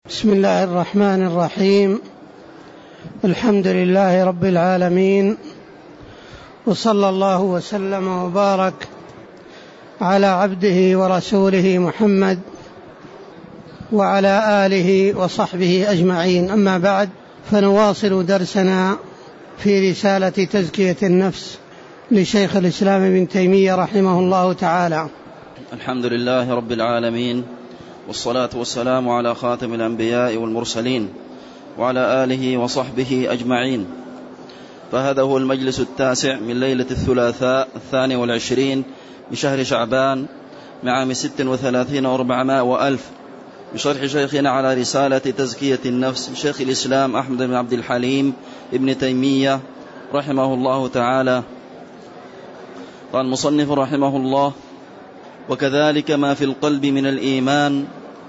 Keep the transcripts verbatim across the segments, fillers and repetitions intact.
بسم الله الرحمن الرحيم. الحمد لله رب العالمين، وصلى الله وسلم وبارك على عبده ورسوله محمد وعلى آله وصحبه أجمعين. أما بعد، فنواصل درسنا في رسالة تزكية النفس لشيخ الإسلام ابن تيمية رحمه الله تعالى. الحمد لله رب العالمين، والصلاة والسلام على خاتم الأنبياء والمرسلين وعلى آله وصحبه أجمعين. فهذا هو المجلس التاسع من ليلة الثلاثاء الثاني والعشرين من شهر شعبان من عام ست وثلاثين وأربعمائة وألف، بشرح شيخنا على رسالة تزكية النفس شيخ الإسلام أحمد بن عبد الحليم ابن تيمية رحمه الله تعالى. قال المصنف رحمه الله: وكذلك ما في القلب من الإيمان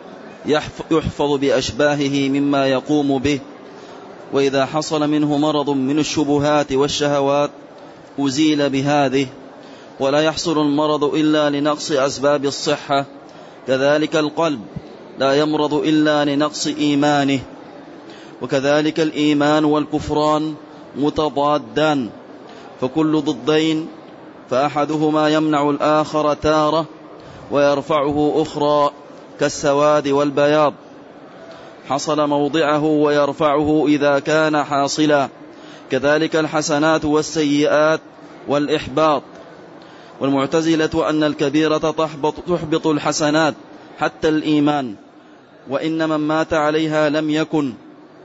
يحفظ بأشباهه مما يقوم به، وإذا حصل منه مرض من الشبهات والشهوات أزيل بهذه، ولا يحصل المرض إلا لنقص أسباب الصحة. كذلك القلب لا يمرض إلا لنقص إيمانه. وكذلك الإيمان والكفران متضادان، فكل ضدين، فأحدهما يمنع الآخر تارة ويرفعه أخرى، كالسواد والبياض، حصل موضعه ويرفعه إذا كان حاصلا. كذلك الحسنات والسيئات والإحباط. والمعتزلة أن الكبيرة تحبط, تحبط الحسنات حتى الإيمان، وإن من مات عليها لم يكن.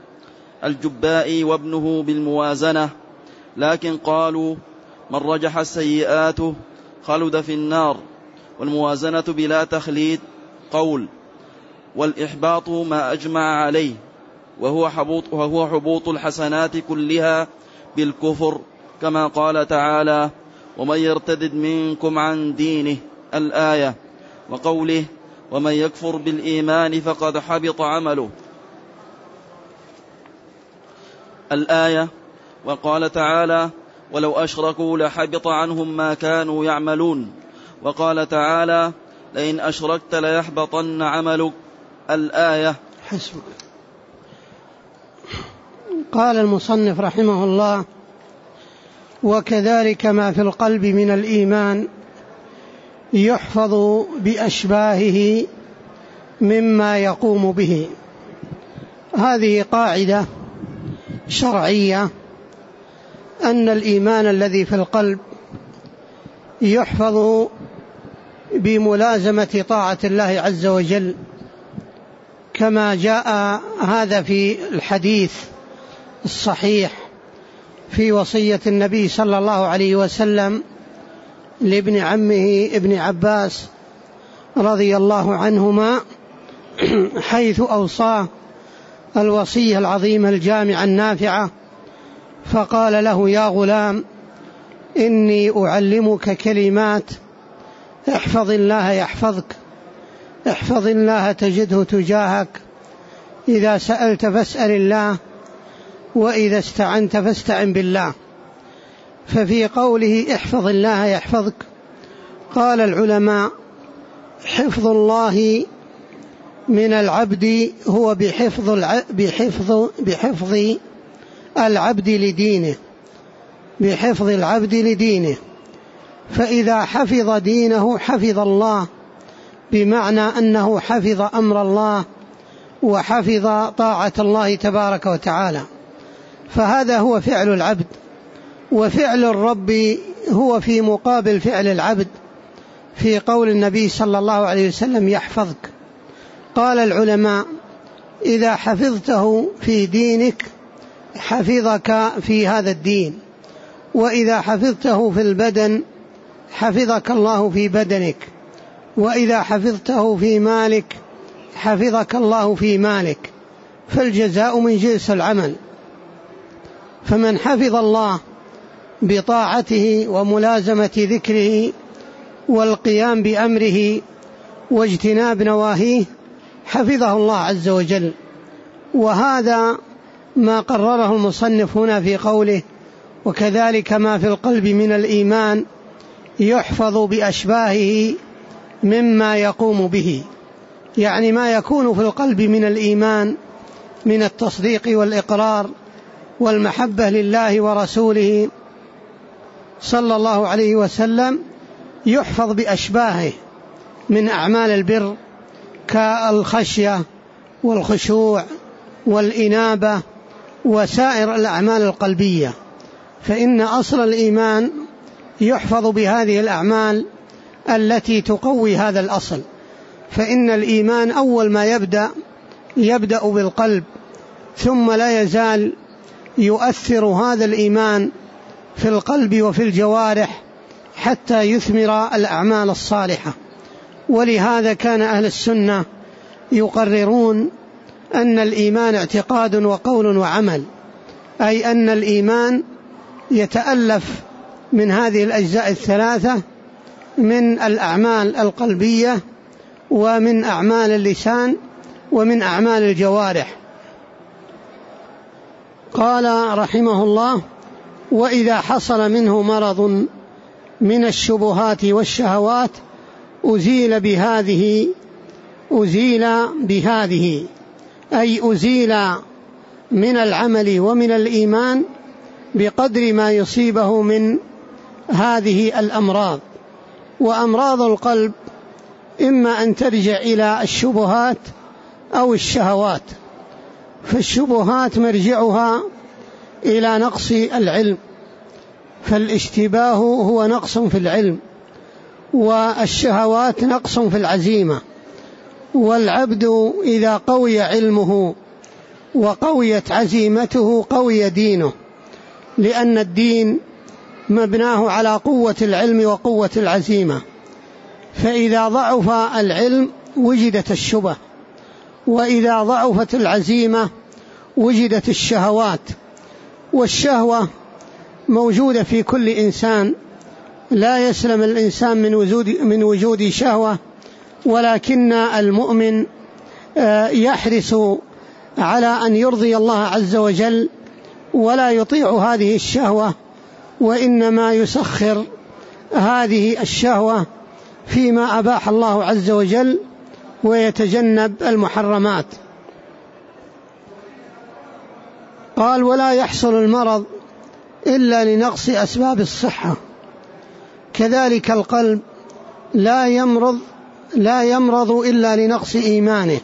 الجبائي وابنه بالموازنة، لكن قالوا من رجح السيئات خلد في النار، والموازنة بلا تخليد قول. والإحباط ما أجمع عليه، وهو حبوط, وهو حبوط الحسنات كلها بالكفر، كما قال تعالى: ومن يرتد منكم عن دينه، الآية، وقوله: ومن يكفر بالإيمان فقد حبط عمله، الآية. وقال تعالى: ولو أشركوا لحبط عنهم ما كانوا يعملون. وقال تعالى: لئن أشركت ليحبطن عملك، الآية. حسبك. قال المصنف رحمه الله: وكذلك ما في القلب من الإيمان يحفظ بأشباهه مما يقوم به. هذه قاعدة شرعية، أن الإيمان الذي في القلب يحفظ بملازمة طاعة الله عز وجل، كما جاء هذا في الحديث الصحيح في وصية النبي صلى الله عليه وسلم لابن عمه ابن عباس رضي الله عنهما، حيث أوصاه الوصية العظيمة الجامعة النافعة، فقال له: يا غلام، إني أعلمك كلمات، احفظ الله يحفظك، احفظ الله تجده تجاهك، إذا سألت فاسأل الله، وإذا استعنت فاستعن بالله. ففي قوله احفظ الله يحفظك، قال العلماء: حفظ الله من العبد هو بحفظ الع... بحفظ بحفظ العبد لدينه، بحفظ العبد لدينه. فإذا حفظ دينه حفظ الله، بمعنى أنه حفظ أمر الله وحفظ طاعة الله تبارك وتعالى. فهذا هو فعل العبد، وفعل الرب هو في مقابل فعل العبد، في قول النبي صلى الله عليه وسلم: يحفظك. قال العلماء: إذا حفظته في دينك حفظك في هذا الدين، وإذا حفظته في البدن حفظك الله في بدنك، وإذا حفظته في مالك حفظك الله في مالك. فالجزاء من جنس العمل. فمن حفظ الله بطاعته وملازمة ذكره والقيام بأمره واجتناب نواهيه حفظه الله عز وجل. وهذا ما قرره المصنف هنا في قوله: وكذلك ما في القلب من الإيمان يحفظ بأشباهه مما يقوم به. يعني ما يكون في القلب من الإيمان من التصديق والإقرار والمحبة لله ورسوله صلى الله عليه وسلم، يحفظ بأشباهه من أعمال البر كالخشية والخشوع والإنابة وسائر الأعمال القلبية. فإن أصل الإيمان يحفظ بهذه الأعمال التي تقوي هذا الأصل. فإن الإيمان أول ما يبدأ يبدأ بالقلب، ثم لا يزال يؤثر هذا الإيمان في القلب وفي الجوارح حتى يثمر الأعمال الصالحة. ولهذا كان أهل السنة يقررون أن الإيمان اعتقاد وقول وعمل، أي أن الإيمان يتألف من هذه الأجزاء الثلاثة، من الأعمال القلبية ومن أعمال اللسان ومن أعمال الجوارح. قال رحمه الله: وإذا حصل منه مرض من الشبهات والشهوات أزيل بهذه أزيل بهذه أي أزيل من العمل ومن الإيمان بقدر ما يصيبه من هذه الأمراض. وأمراض القلب إما أن ترجع إلى الشبهات أو الشهوات. فالشبهات مرجعها إلى نقص العلم، فالاشتباه هو نقص في العلم، والشهوات نقص في العزيمة. والعبد إذا قوي علمه وقويت عزيمته قوي دينه، لأن الدين مبناه على قوة العلم وقوة العزيمة. فإذا ضعف العلم وجدت الشبه، وإذا ضعفت العزيمة وجدت الشهوات. والشهوة موجودة في كل إنسان، لا يسلم الإنسان من وجود من وجود شهوة، ولكن المؤمن يحرص على أن يرضي الله عز وجل ولا يطيع هذه الشهوة، وإنما يسخر هذه الشهوة فيما أباح الله عز وجل ويتجنب المحرمات. قال: ولا يحصل المرض إلا لنقص أسباب الصحة. كذلك القلب لا يمرض لا يمرض إلا لنقص إيمانه.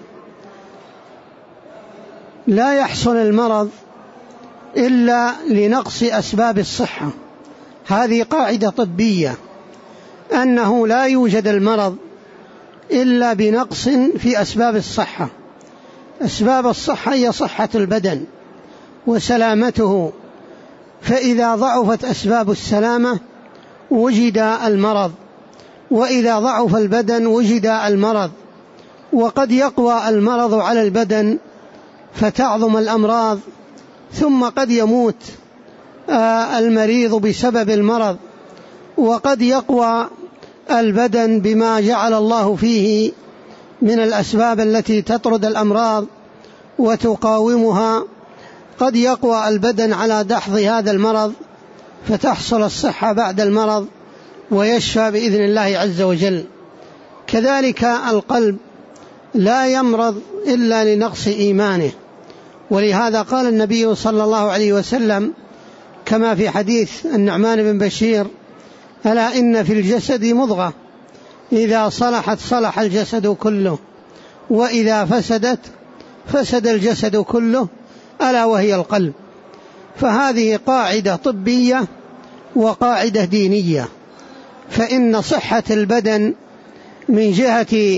لا يحصل المرض إلا لنقص أسباب الصحة. هذه قاعدة طبية، أنه لا يوجد المرض إلا بنقص في أسباب الصحة. أسباب الصحة هي صحة البدن وسلامته، فإذا ضعفت أسباب السلامة وجد المرض، وإذا ضعف البدن وجد المرض. وقد يقوى المرض على البدن فتعظم الأمراض، ثم قد يموت المريض بسبب المرض. وقد يقوى البدن بما جعل الله فيه من الأسباب التي تطرد الأمراض وتقاومها. قد يقوى البدن على دحض هذا المرض فتحصل الصحة بعد المرض ويشفى بإذن الله عز وجل. كذلك القلب لا يمرض إلا لنقص إيمانه. ولهذا قال النبي صلى الله عليه وسلم كما في حديث النعمان بن بشير: ألا إن في الجسد مضغة إذا صلحت صلح الجسد كله، وإذا فسدت فسد الجسد كله، ألا وهي القلب. فهذه قاعدة طبية وقاعدة دينية. فإن صحة البدن من جهة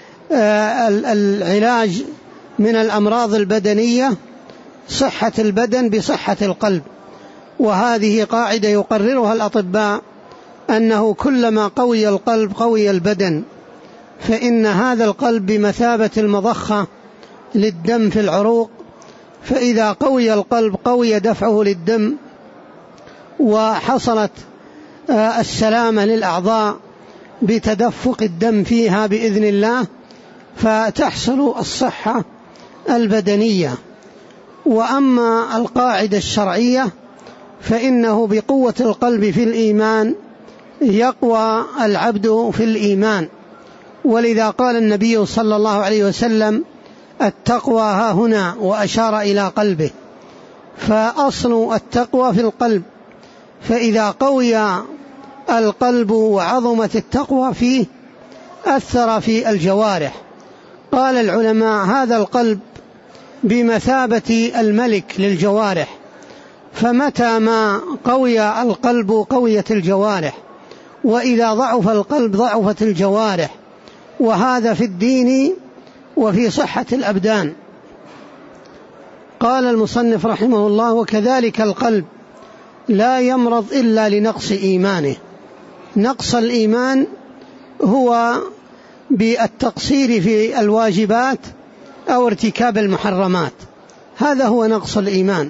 العلاج من الأمراض البدنية صحة البدن بصحة القلب. وهذه قاعدة يقررها الأطباء، أنه كلما قوي القلب قوي البدن. فإن هذا القلب بمثابة المضخة للدم في العروق، فإذا قوي القلب قوي دفعه للدم، وحصلت السلامة للأعضاء بتدفق الدم فيها بإذن الله، فتحصل الصحة البدنية. وأما القاعدة الشرعية فإنه بقوة القلب في الإيمان يقوى العبد في الإيمان، ولذا قال النبي صلى الله عليه وسلم التقوى ها هنا، وأشار إلى قلبه. فأصل التقوى في القلب، فإذا قوي القلب وعظمت التقوى فيه أثر في الجوارح. قال العلماء هذا القلب بمثابة الملك للجوارح، فمتى ما قوي القلب قويت الجوارح، وإذا ضعف القلب ضعفت الجوارح، وهذا في الدين وفي صحة الأبدان. قال المصنف رحمه الله وكذلك القلب لا يمرض إلا لنقص إيمانه. نقص الإيمان هو بالتقصير في الواجبات أو ارتكاب المحرمات، هذا هو نقص الإيمان.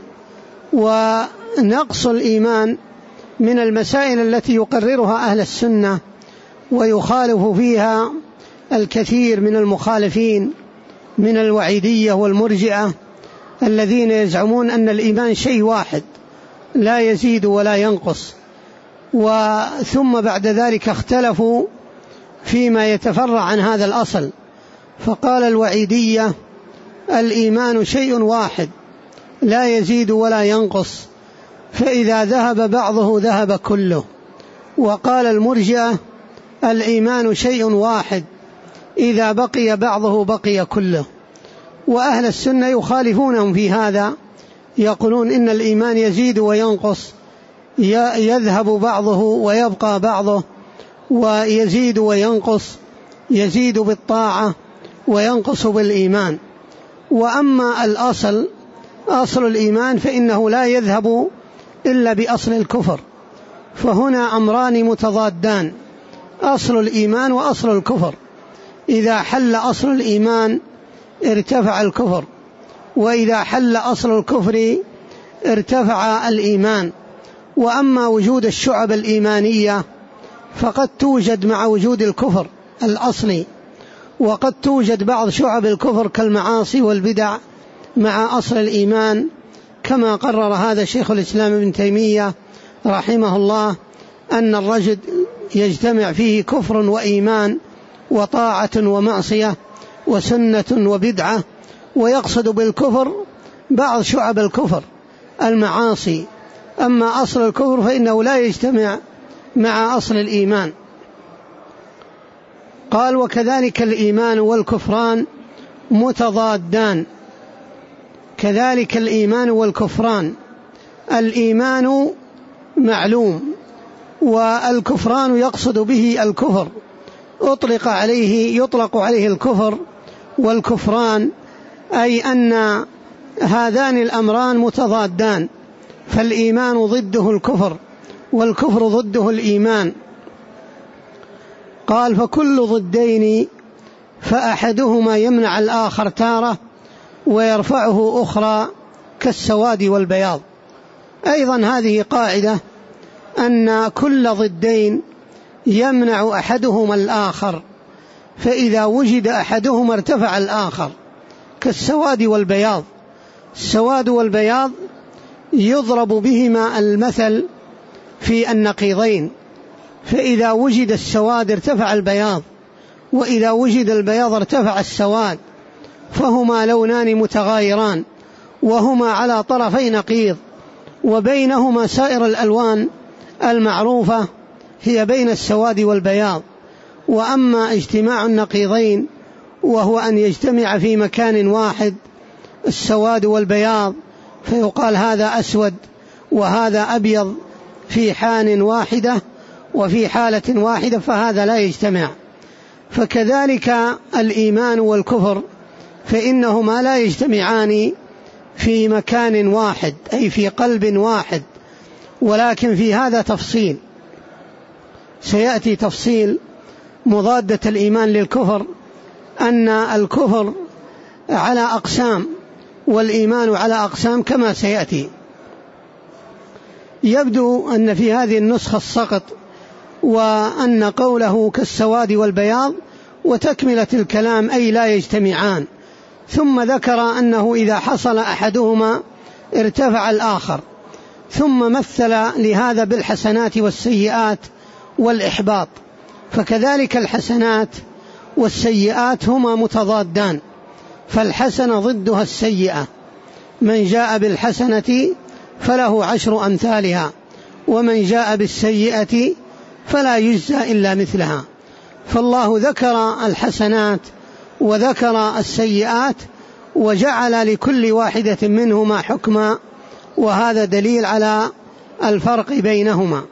ونقص الإيمان من المسائل التي يقررها أهل السنة ويخالف فيها الكثير من المخالفين من الوعيدية والمرجئة الذين يزعمون أن الإيمان شيء واحد لا يزيد ولا ينقص، وثم بعد ذلك اختلفوا فيما يتفرع عن هذا الأصل. فقال الوعيدية الإيمان شيء واحد لا يزيد ولا ينقص، فإذا ذهب بعضه ذهب كله. وقال المرجئة الإيمان شيء واحد إذا بقي بعضه بقي كله. وأهل السنة يخالفونهم في هذا، يقولون إن الإيمان يزيد وينقص، يذهب بعضه ويبقى بعضه، ويزيد وينقص، يزيد بالطاعة وينقص بالإيمان. وأما الأصل أصل الإيمان فإنه لا يذهب إلا بأصل الكفر. فهنا أمران متضادان، أصل الإيمان وأصل الكفر. إذا حل أصل الإيمان ارتفع الكفر، وإذا حل أصل الكفر ارتفع الإيمان. وأما وجود الشعب الإيمانية فقد توجد مع وجود الكفر الأصلي، وقد توجد بعض شعب الكفر كالمعاصي والبدع مع أصل الإيمان، كما قرر هذا شيخ الإسلام ابن تيمية رحمه الله أن الرجل يجتمع فيه كفر وإيمان وطاعة ومعصية وسنة وبدعة، ويقصد بالكفر بعض شعب الكفر المعاصي. أما أصل الكفر فإنه لا يجتمع مع أصل الإيمان. قال وكذلك الإيمان والكفران متضادان. كذلك الإيمان والكفران، الإيمان معلوم، والكفران يقصد به الكفر، أطلق عليه يطلق عليه الكفر والكفران، أي أن هذان الأمران متضادان، فالإيمان ضده الكفر والكفر ضده الإيمان. قال فكل ضدين فأحدهما يمنع الآخر تارة ويرفعه أخرى كالسواد والبياض. أيضا هذه قاعدة أن كل ضدين يمنع أحدهما الآخر، فإذا وجد أحدهما ارتفع الآخر كالسواد والبياض. السواد والبياض يضرب بهما المثل في النقيضين، فإذا وجد السواد ارتفع البياض، وإذا وجد البياض ارتفع السواد، فهما لونان متغايران وهما على طرفي نقيض، وبينهما سائر الألوان المعروفة هي بين السواد والبياض. وأما اجتماع النقيضين وهو أن يجتمع في مكان واحد السواد والبياض، فيقال هذا أسود وهذا أبيض في حال واحدة وفي حالة واحدة، فهذا لا يجتمع. فكذلك الإيمان والكفر فإنهما لا يجتمعان في مكان واحد أي في قلب واحد، ولكن في هذا تفصيل، سيأتي تفصيل مضادة الإيمان للكفر، أن الكفر على أقسام والإيمان على أقسام كما سيأتي. يبدو أن في هذه النسخة السقط، وأن قوله كالسواد والبياض وتكملة الكلام أي لا يجتمعان، ثم ذكر أنه إذا حصل أحدهما ارتفع الآخر، ثم مثل لهذا بالحسنات والسيئات والإحباط. فكذلك الحسنات والسيئات هما متضادان، فالحسنة ضدها السيئة. من جاء بالحسنة فله عشر أمثالها، ومن جاء بالسيئة فلا يجزى إلا مثلها. فالله ذكر الحسنات وذكر السيئات وجعل لكل واحدة منهما حكما، وهذا دليل على الفرق بينهما.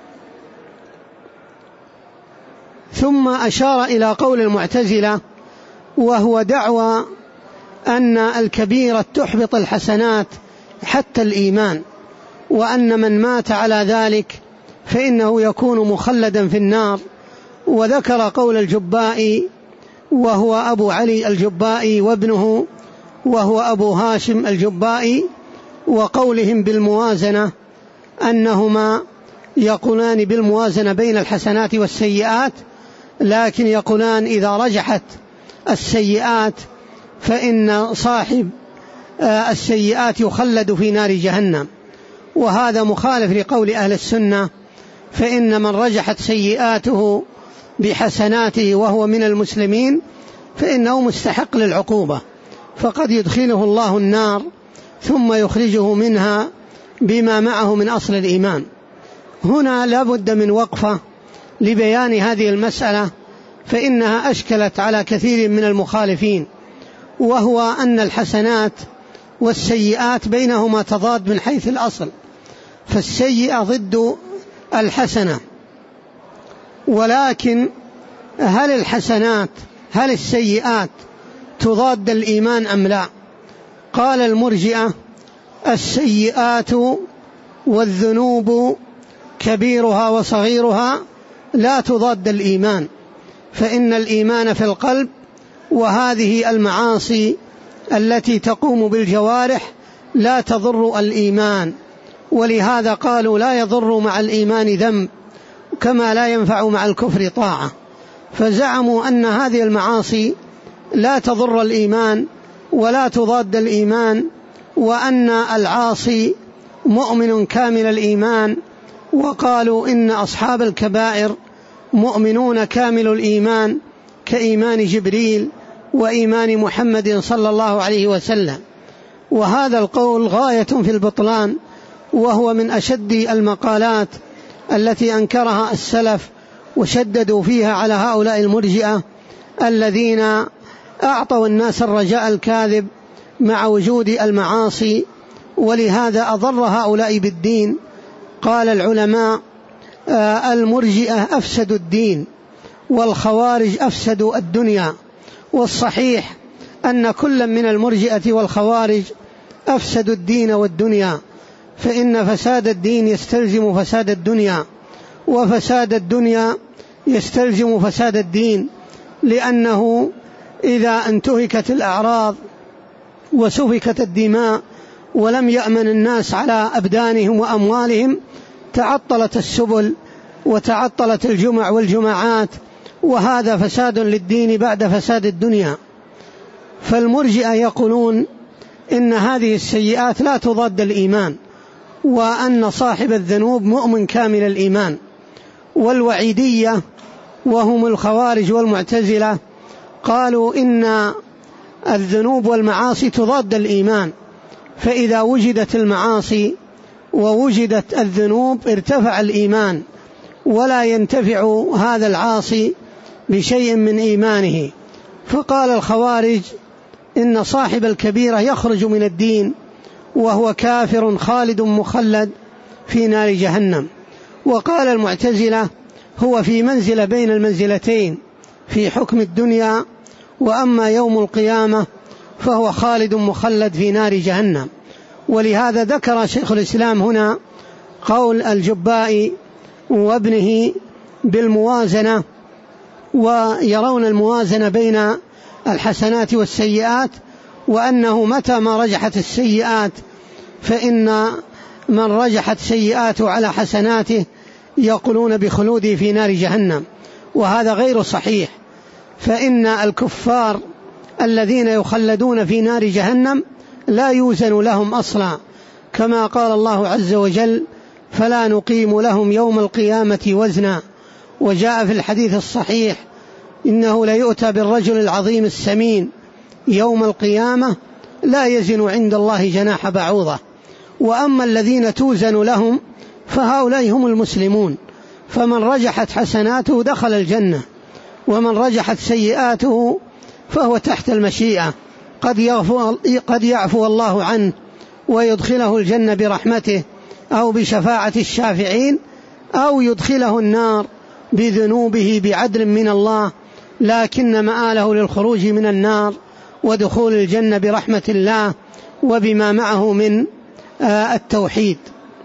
ثم أشار إلى قول المعتزلة، وهو دعوى أن الكبيرة تحبط الحسنات حتى الإيمان، وأن من مات على ذلك فإنه يكون مخلدا في النار. وذكر قول الجبائي وهو أبو علي الجبائي وابنه وهو أبو هاشم الجبائي، وقولهم بالموازنة، أنهما يقولان بالموازنة بين الحسنات والسيئات، لكن يقولان إذا رجحت السيئات فإن صاحب السيئات يخلد في نار جهنم، وهذا مخالف لقول أهل السنة، فإن من رجحت سيئاته بحسناته وهو من المسلمين فإنه مستحق للعقوبة، فقد يدخله الله النار ثم يخرجه منها بما معه من أصل الإيمان. هنا لا بد من وقفة لبيان هذه المسألة، فإنها أشكلت على كثير من المخالفين، وهو أن الحسنات والسيئات بينهما تضاد من حيث الأصل، فالسيئة ضد الحسنة. ولكن هل الحسنات هل السيئات تضاد الإيمان أم لا؟ قال المرجئة: السيئات والذنوب كبيرها وصغيرها لا تضاد الإيمان، فإن الإيمان في القلب، وهذه المعاصي التي تقوم بالجوارح لا تضر الإيمان، ولهذا قالوا لا يضر مع الإيمان ذنب كما لا ينفع مع الكفر طاعة. فزعموا أن هذه المعاصي لا تضر الإيمان ولا تضاد الإيمان، وأن العاصي مؤمن كامل الإيمان، وقالوا إن أصحاب الكبائر مؤمنون كامل الإيمان كإيمان جبريل وإيمان محمد صلى الله عليه وسلم. وهذا القول غاية في البطلان، وهو من أشد المقالات التي أنكرها السلف وشددوا فيها على هؤلاء المرجئة الذين أعطوا الناس الرجاء الكاذب مع وجود المعاصي، ولهذا أضر هؤلاء بالدين. قال العلماء: المرجئة أفسدوا الدين، والخوارج أفسدوا الدنيا. والصحيح أن كل من المرجئة والخوارج أفسدوا الدين والدنيا، فإن فساد الدين يستلزم فساد الدنيا، وفساد الدنيا يستلزم فساد الدين، لأنه إذا انتهكت الأعراض وسفكت الدماء ولم يأمن الناس على أبدانهم وأموالهم تعطلت السبل وتعطلت الجمع والجماعات، وهذا فساد للدين بعد فساد الدنيا. فالمرجئة يقولون إن هذه السيئات لا تضاد الإيمان، وأن صاحب الذنوب مؤمن كامل الإيمان. والوعيدية وهم الخوارج والمعتزلة قالوا إن الذنوب والمعاصي تضاد الإيمان، فإذا وجدت المعاصي ووجدت الذنوب ارتفع الإيمان، ولا ينتفع هذا العاصي بشيء من إيمانه. فقال الخوارج إن صاحب الكبيرة يخرج من الدين وهو كافر خالد مخلد في نار جهنم. وقال المعتزلة هو في منزلة بين المنزلتين في حكم الدنيا، وأما يوم القيامة فهو خالد مخلد في نار جهنم. ولهذا ذكر شيخ الإسلام هنا قول الجبائي وابنه بالموازنة، ويرون الموازنة بين الحسنات والسيئات، وأنه متى ما رجحت السيئات فإن من رجحت سيئاته على حسناته يقولون بخلوده في نار جهنم، وهذا غير صحيح. فإن الكفار الذين يخلدون في نار جهنم لا يوزن لهم أصلا، كما قال الله عز وجل: فلا نقيم لهم يوم القيامة وزنا. وجاء في الحديث الصحيح إنه ليؤتى بالرجل العظيم السمين يوم القيامة لا يزن عند الله جناح بعوضة. وأما الذين توزن لهم فهؤلاء هم المسلمون، فمن رجحت حسناته دخل الجنة، ومن رجحت سيئاته فهو تحت المشيئة، قد يعفو, قد يعفو الله عنه ويدخله الجنة برحمته أو بشفاعة الشافعين، أو يدخله النار بذنوبه بعدل من الله، لكن مآله للخروج من النار ودخول الجنة برحمة الله وبما معه من التوحيد.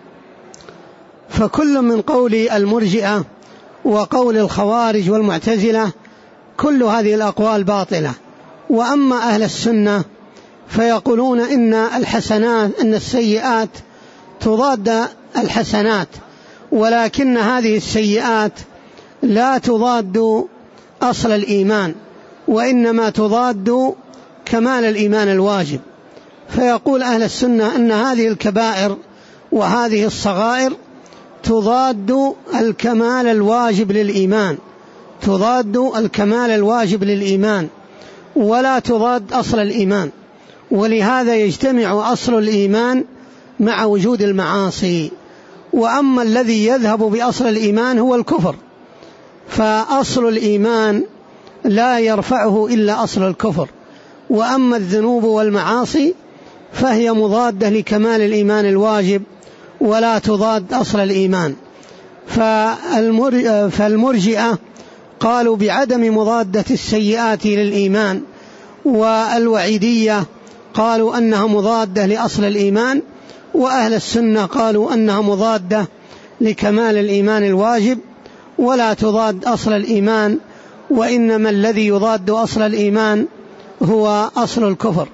فكل من قول المرجئة وقول الخوارج والمعتزلة كل هذه الأقوال باطلة. وأما أهل السنة فيقولون إن الحسنات إن السيئات تضاد الحسنات، ولكن هذه السيئات لا تضاد أصل الإيمان، وإنما تضاد كمال الإيمان الواجب. فيقول أهل السنة أن هذه الكبائر وهذه الصغائر تضاد الكمال الواجب للإيمان، تضاد الكمال الواجب للإيمان ولا تضاد أصل الإيمان، ولهذا يجتمع أصل الإيمان مع وجود المعاصي. وأما الذي يذهب بأصل الإيمان هو الكفر، فأصل الإيمان لا يرفعه إلا أصل الكفر. وأما الذنوب والمعاصي فهي مضادة لكمال الإيمان الواجب ولا تضاد أصل الإيمان. فالمرجئة قالوا بعدم مضادة السيئات للإيمان، والوعيدية قالوا أنها مضادة لأصل الإيمان، وأهل السنة قالوا أنها مضادة لكمال الإيمان الواجب ولا تضاد أصل الإيمان، وإنما الذي يضاد أصل الإيمان هو أصل الكفر.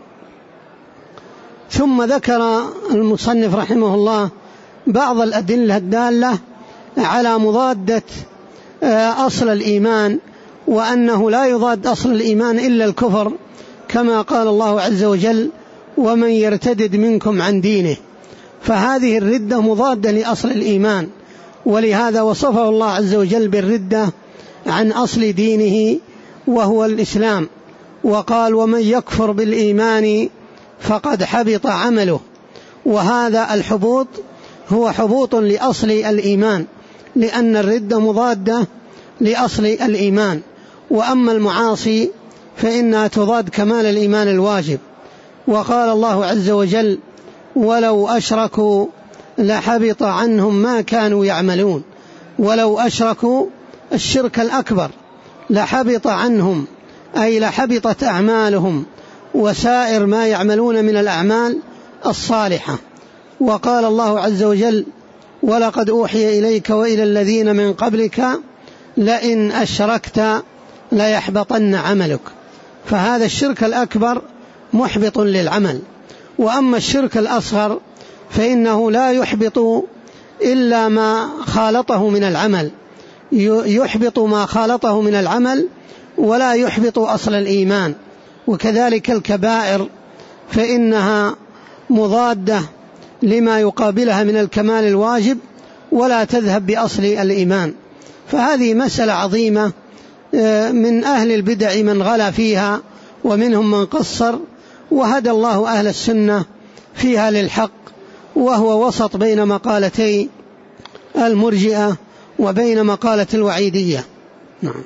ثم ذكر المصنف رحمه الله بعض الأدلة الدالة على مضادة أصل الإيمان، وأنه لا يضاد أصل الإيمان إلا الكفر، كما قال الله عز وجل: ومن يرتدد منكم عن دينه. فهذه الردة مضادة لأصل الإيمان، ولهذا وصفه الله عز وجل بالردة عن أصل دينه وهو الإسلام، وقال: ومن يكفر بالإيمان فقد حبط عمله. وهذا الحبوط هو حبوط لأصل الإيمان، لأن الردة مضادة لأصل الإيمان. وأما المعاصي فإنها تضاد كمال الإيمان الواجب. وقال الله عز وجل: ولو أشركوا لحبط عنهم ما كانوا يعملون. ولو أشركوا الشرك الأكبر لحبط عنهم، أي لحبطت أعمالهم وسائر ما يعملون من الأعمال الصالحة. وقال الله عز وجل: ولقد أوحي إليك وإلى الذين من قبلك لئن أشركت ليحبطن عملك. فهذا الشرك الأكبر محبط للعمل. وأما الشرك الأصغر فإنه لا يحبط إلا ما خالطه من العمل، يحبط ما خالطه من العمل ولا يحبط أصل الإيمان. وكذلك الكبائر فإنها مضادة لما يقابلها من الكمال الواجب ولا تذهب بأصل الإيمان. فهذه مسألة عظيمة، من أهل البدع من غلا فيها ومنهم من قصر، وهدى الله أهل السنة فيها للحق، وهو وسط بين مقالتي المرجئة وبين مقالة الوعيدية. نعم.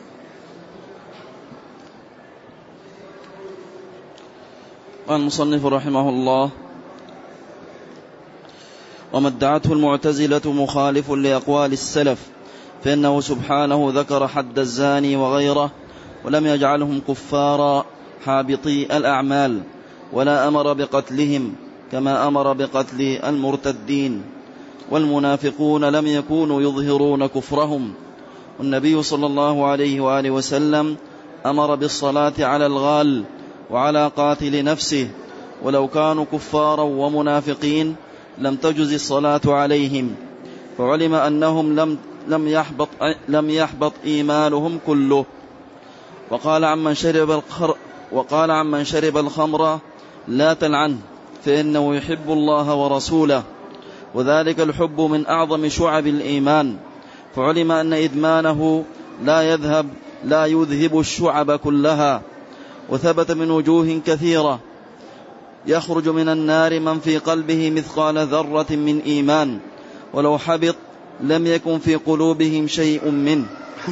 قال المصنف رحمه الله: وما ادعته المعتزلة مخالف لأقوال السلف، فإنه سبحانه ذكر حد الزاني وغيره ولم يجعلهم كفارا حابطي الأعمال، ولا أمر بقتلهم كما أمر بقتل المرتدين، والمنافقون لم يكونوا يظهرون كفرهم. والنبي صلى الله عليه وآله وسلم أمر بالصلاة على الغال وعلى قاتل نفسه، ولو كانوا كفارا ومنافقين لم تجز الصلاة عليهم، فعلم أنهم لم لم يحبط لم يحبط إيمانهم كله. وقال عمن شرب الخر وقال عمن شرب الخمر: لا تلعنه فإنه يحب الله ورسوله، وذلك الحب من أعظم شعب الإيمان. فعلم أن إدمانه لا يذهب لا يذهب الشعب كلها. وثبت من وجوه كثيرة يخرج من النار من في قلبه مثقال ذرة من إيمان ولو حبط لم يكن في قلوبهم شيء منه.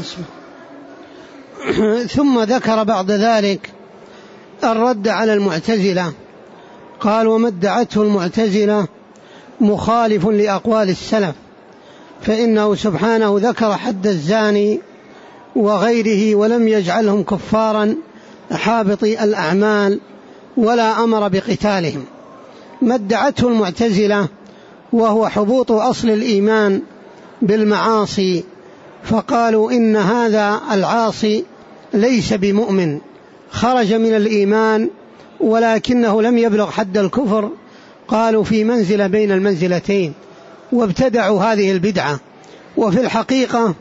ثم ذكر بعد ذلك الرد على المعتزلة. قال: وما ادعته المعتزلة مخالف لأقوال السلف، فإنه سبحانه ذكر حد الزاني وغيره ولم يجعلهم كفارا حابطي الأعمال ولا أمر بقتالهم. ما ادعته المعتزلة وهو حبوط أصل الإيمان بالمعاصي، فقالوا إن هذا العاصي ليس بمؤمن، خرج من الإيمان ولكنه لم يبلغ حد الكفر، قالوا في منزلة بين المنزلتين، وابتدعوا هذه البدعة. وفي الحقيقة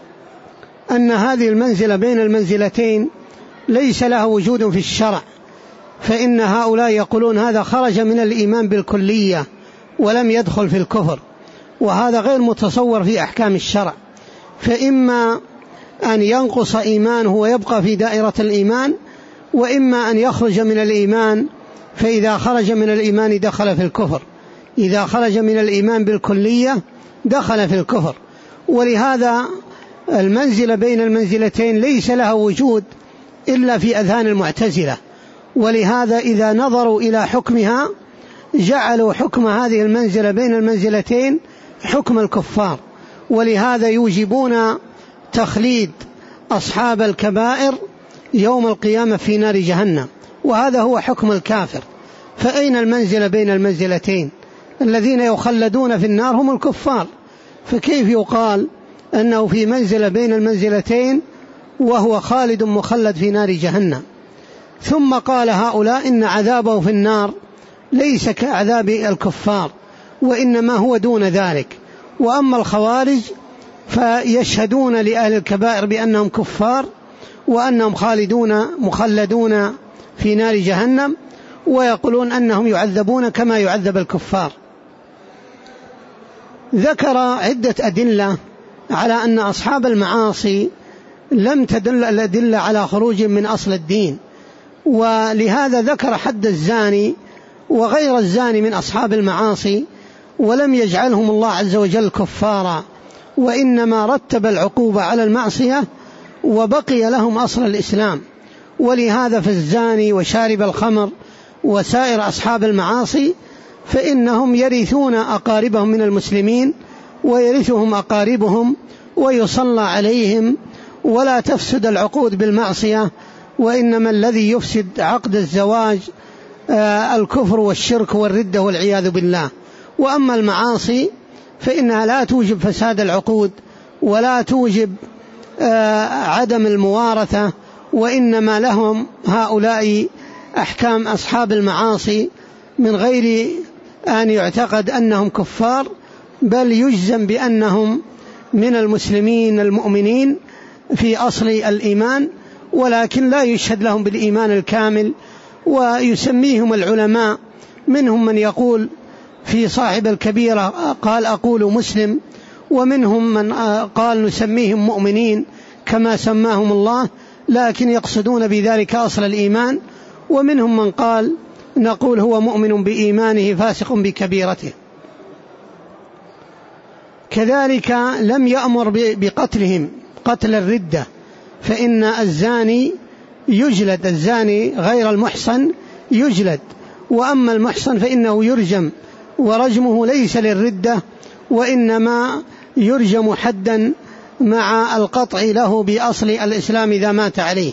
أن هذه المنزلة بين المنزلتين ليس لها وجود في الشرع، فإن هؤلاء يقولون هذا خرج من الإيمان بالكلية ولم يدخل في الكفر، وهذا غير متصور في أحكام الشرع. فإما أن ينقص إيمانه ويبقى في دائرة الإيمان، وإما أن يخرج من الإيمان، فإذا خرج من الإيمان دخل في الكفر، إذا خرج من الإيمان بالكلية دخل في الكفر. ولهذا المنزلة بين المنزلتين ليس لها وجود إلا في أذهان المعتزلة، ولهذا إذا نظروا إلى حكمها جعلوا حكم هذه المنزلة بين المنزلتين حكم الكفار، ولهذا يوجبون تخليد أصحاب الكبائر يوم القيامة في نار جهنم، وهذا هو حكم الكافر. فأين المنزلة بين المنزلتين؟ الذين يخلدون في النار هم الكفار، فكيف يقال أنه في منزلة بين المنزلتين وهو خالد مخلد في نار جهنم؟ ثم قال هؤلاء إن عذابه في النار ليس كعذاب الكفار، وإنما هو دون ذلك. وأما الخوارج فيشهدون لأهل الكبائر بأنهم كفار وأنهم خالدون مخلدون في نار جهنم، ويقولون أنهم يعذبون كما يعذب الكفار. ذكر عدة أدلة على أن أصحاب المعاصي لم تدل الأدلة على خروج من أصل الدين، ولهذا ذكر حد الزاني وغير الزاني من أصحاب المعاصي، ولم يجعلهم الله عز وجل كفارا، وإنما رتب العقوبة على المعصية وبقي لهم أصل الإسلام. ولهذا في الزاني وشارب الخمر وسائر أصحاب المعاصي فإنهم يرثون أقاربهم من المسلمين ويرثهم أقاربهم ويصلى عليهم، ولا تفسد العقود بالمعصية، وإنما الذي يفسد عقد الزواج آه الكفر والشرك والردة والعياذ بالله. وأما المعاصي فإنها لا توجب فساد العقود ولا توجب آه عدم الموارثة، وإنما لهم هؤلاء أحكام أصحاب المعاصي من غير أن يعتقد أنهم كفار، بل يجزم بأنهم من المسلمين المؤمنين في أصل الإيمان، ولكن لا يشهد لهم بالإيمان الكامل. ويسميهم العلماء منهم من يقول في صاحب الكبيرة قال أقول مسلم، ومنهم من قال نسميهم مؤمنين كما سماهم الله لكن يقصدون بذلك أصل الإيمان، ومنهم من قال نقول هو مؤمن بإيمانه فاسق بكبيرته. كذلك لم يأمر بقتلهم قتل الردة، فإن الزاني يجلد، الزاني غير المحصن يجلد، وأما المحصن فإنه يرجم، ورجمه ليس للردة وإنما يرجم حدا مع القطع له بأصل الإسلام إذا مات عليه.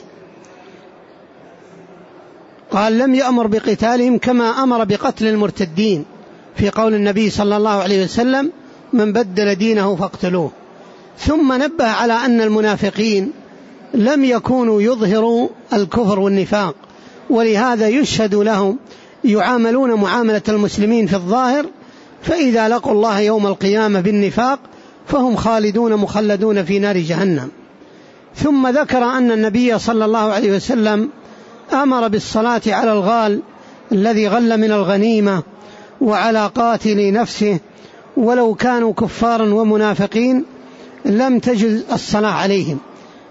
قال لم يأمر بقتالهم كما أمر بقتل المرتدين في قول النبي صلى الله عليه وسلم من بدل دينه فاقتلوه. ثم نبه على أن المنافقين لم يكونوا يظهروا الكفر والنفاق، ولهذا يشهد لهم يعاملون معاملة المسلمين في الظاهر، فإذا لقوا الله يوم القيامة بالنفاق فهم خالدون مخلدون في نار جهنم. ثم ذكر أن النبي صلى الله عليه وسلم أمر بالصلاة على الغال الذي غل من الغنيمة وعلى قاتل نفسه، ولو كانوا كفارا ومنافقين لم تجز الصلاة عليهم،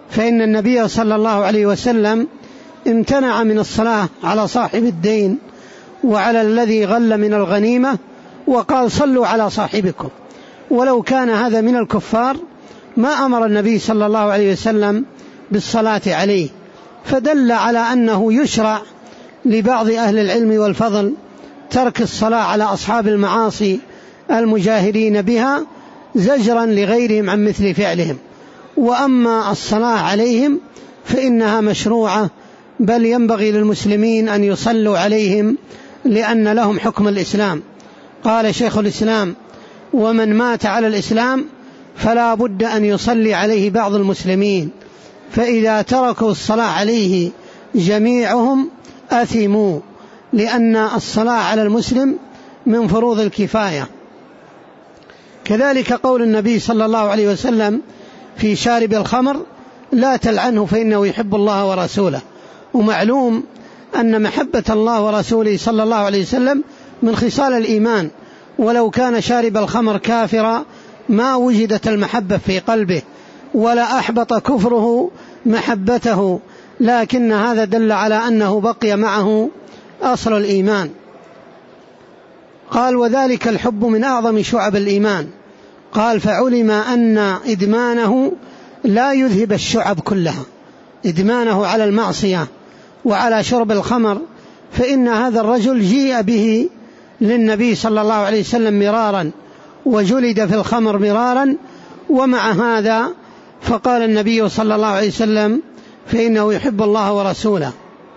فإن النبي صلى الله عليه وسلم امتنع من الصلاة على صاحب الدين وعلى الذي غل من الغنيمة، وقال صلوا على صاحبكم. ولو كان هذا من الكفار ما أمر النبي صلى الله عليه وسلم بالصلاة عليه، فدل على أنه يشرع لبعض أهل العلم والفضل ترك الصلاة على أصحاب المعاصي المجاهرين بها زجرا لغيرهم عن مثل فعلهم. وأما الصلاة عليهم فإنها مشروعة، بل ينبغي للمسلمين أن يصلوا عليهم لأن لهم حكم الإسلام. قال شيخ الإسلام: ومن مات على الإسلام فلا بد أن يصلي عليه بعض المسلمين، فإذا تركوا الصلاة عليه جميعهم أثموا، لأن الصلاة على المسلم من فروض الكفاية. كذلك قول النبي صلى الله عليه وسلم في شارب الخمر: لا تلعنه فإنه يحب الله ورسوله. ومعلوم أن محبة الله ورسوله صلى الله عليه وسلم من خصال الإيمان، ولو كان شارب الخمر كافرا ما وجدت المحبة في قلبه ولا أحبط كفره محبته، لكن هذا دل على أنه بقي معه أصل الإيمان. قال: وذلك الحب من أعظم شعب الإيمان. قال: فعلم أن إدمانه لا يذهب الشعب كلها، إدمانه على المعصية وعلى شرب الخمر، فإن هذا الرجل جيء به للنبي صلى الله عليه وسلم مرارا وجلد في الخمر مرارا، ومع هذا فقال النبي صلى الله عليه وسلم: فإنه يحب الله ورسوله.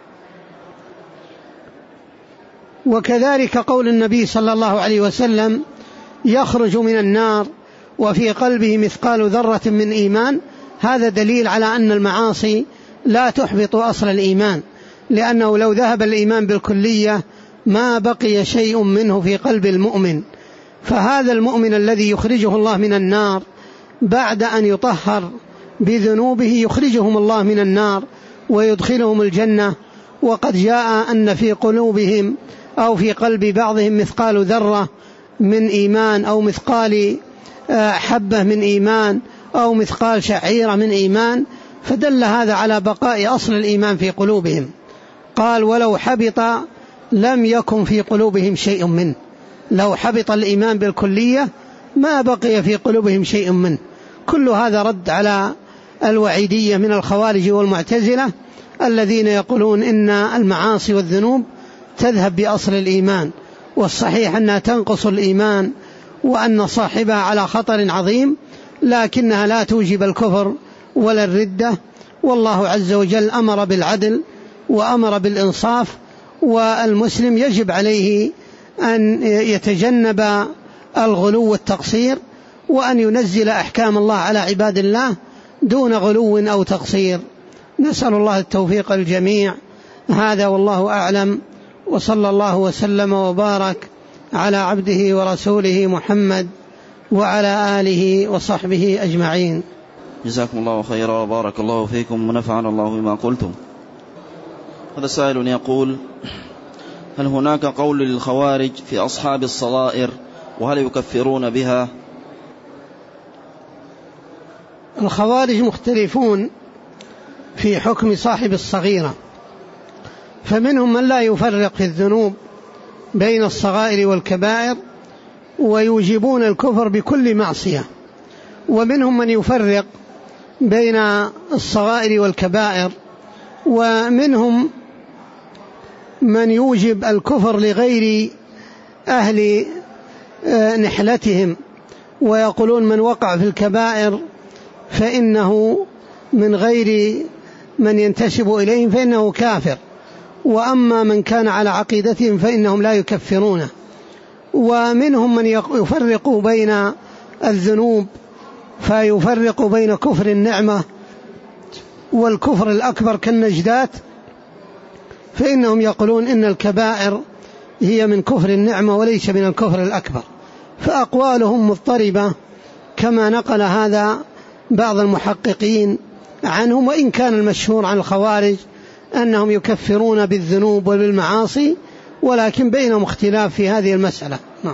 وكذلك قول النبي صلى الله عليه وسلم: يخرج من النار وفي قلبه مثقال ذرة من إيمان. هذا دليل على أن المعاصي لا تحبط أصل الإيمان، لأنه لو ذهب الإيمان بالكلية ما بقي شيء منه في قلب المؤمن. فهذا المؤمن الذي يخرجه الله من النار بعد أن يطهر بذنوبه يخرجهم الله من النار ويدخلهم الجنة. وقد جاء أن في قلوبهم أو في قلب بعضهم مثقال ذرة من إيمان، أو مثقال حبة من إيمان، أو مثقال شعيرة من إيمان، فدل هذا على بقاء أصل الإيمان في قلوبهم. قال: ولو حبط لم يكن في قلوبهم شيء منه. لو حبط الإيمان بالكلية ما بقي في قلوبهم شيء منه. كل هذا رد على الوعيدية من الخوارج والمعتزلة الذين يقولون إن المعاصي والذنوب تذهب بأصل الإيمان، والصحيح أنها تنقص الإيمان وأن صاحبها على خطر عظيم، لكنها لا توجب الكفر ولا الردة. والله عز وجل أمر بالعدل وأمر بالإنصاف، والمسلم يجب عليه أن يتجنب الغلو والتقصير، وأن ينزل أحكام الله على عباد الله دون غلو أو تقصير. نسأل الله التوفيق الجميع. هذا والله أعلم، وصلى الله وسلم وبارك على عبده ورسوله محمد وعلى آله وصحبه أجمعين. جزاكم الله خيرا وبارك الله فيكم ونفعنا الله بما قلتم. هذا سائل يقول: هل هناك قول للخوارج في أصحاب الصغائر، وهل يكفرون بها؟ الخوارج مختلفون في حكم صاحب الصغيرة، فمنهم من لا يفرق في الذنوب بين الصغائر والكبائر ويوجبون الكفر بكل معصية، ومنهم من يفرق بين الصغائر والكبائر، ومنهم من يوجب الكفر لغير أهل نحلتهم، ويقولون من وقع في الكبائر فإنه من غير من ينتسب إليهم فإنه كافر، وأما من كان على عقيدتهم فإنهم لا يكفرونه. ومنهم من يفرق بين الذنوب فيفرق بين كفر النعمة والكفر الأكبر كالنجدات، فإنهم يقولون إن الكبائر هي من كفر النعمة وليس من الكفر الأكبر. فأقوالهم مضطربة كما نقل هذا بعض المحققين عنهم، وإن كان المشهور عن الخوارج أنهم يكفرون بالذنوب وبالمعاصي، ولكن بينهم اختلاف في هذه المسألة. نعم.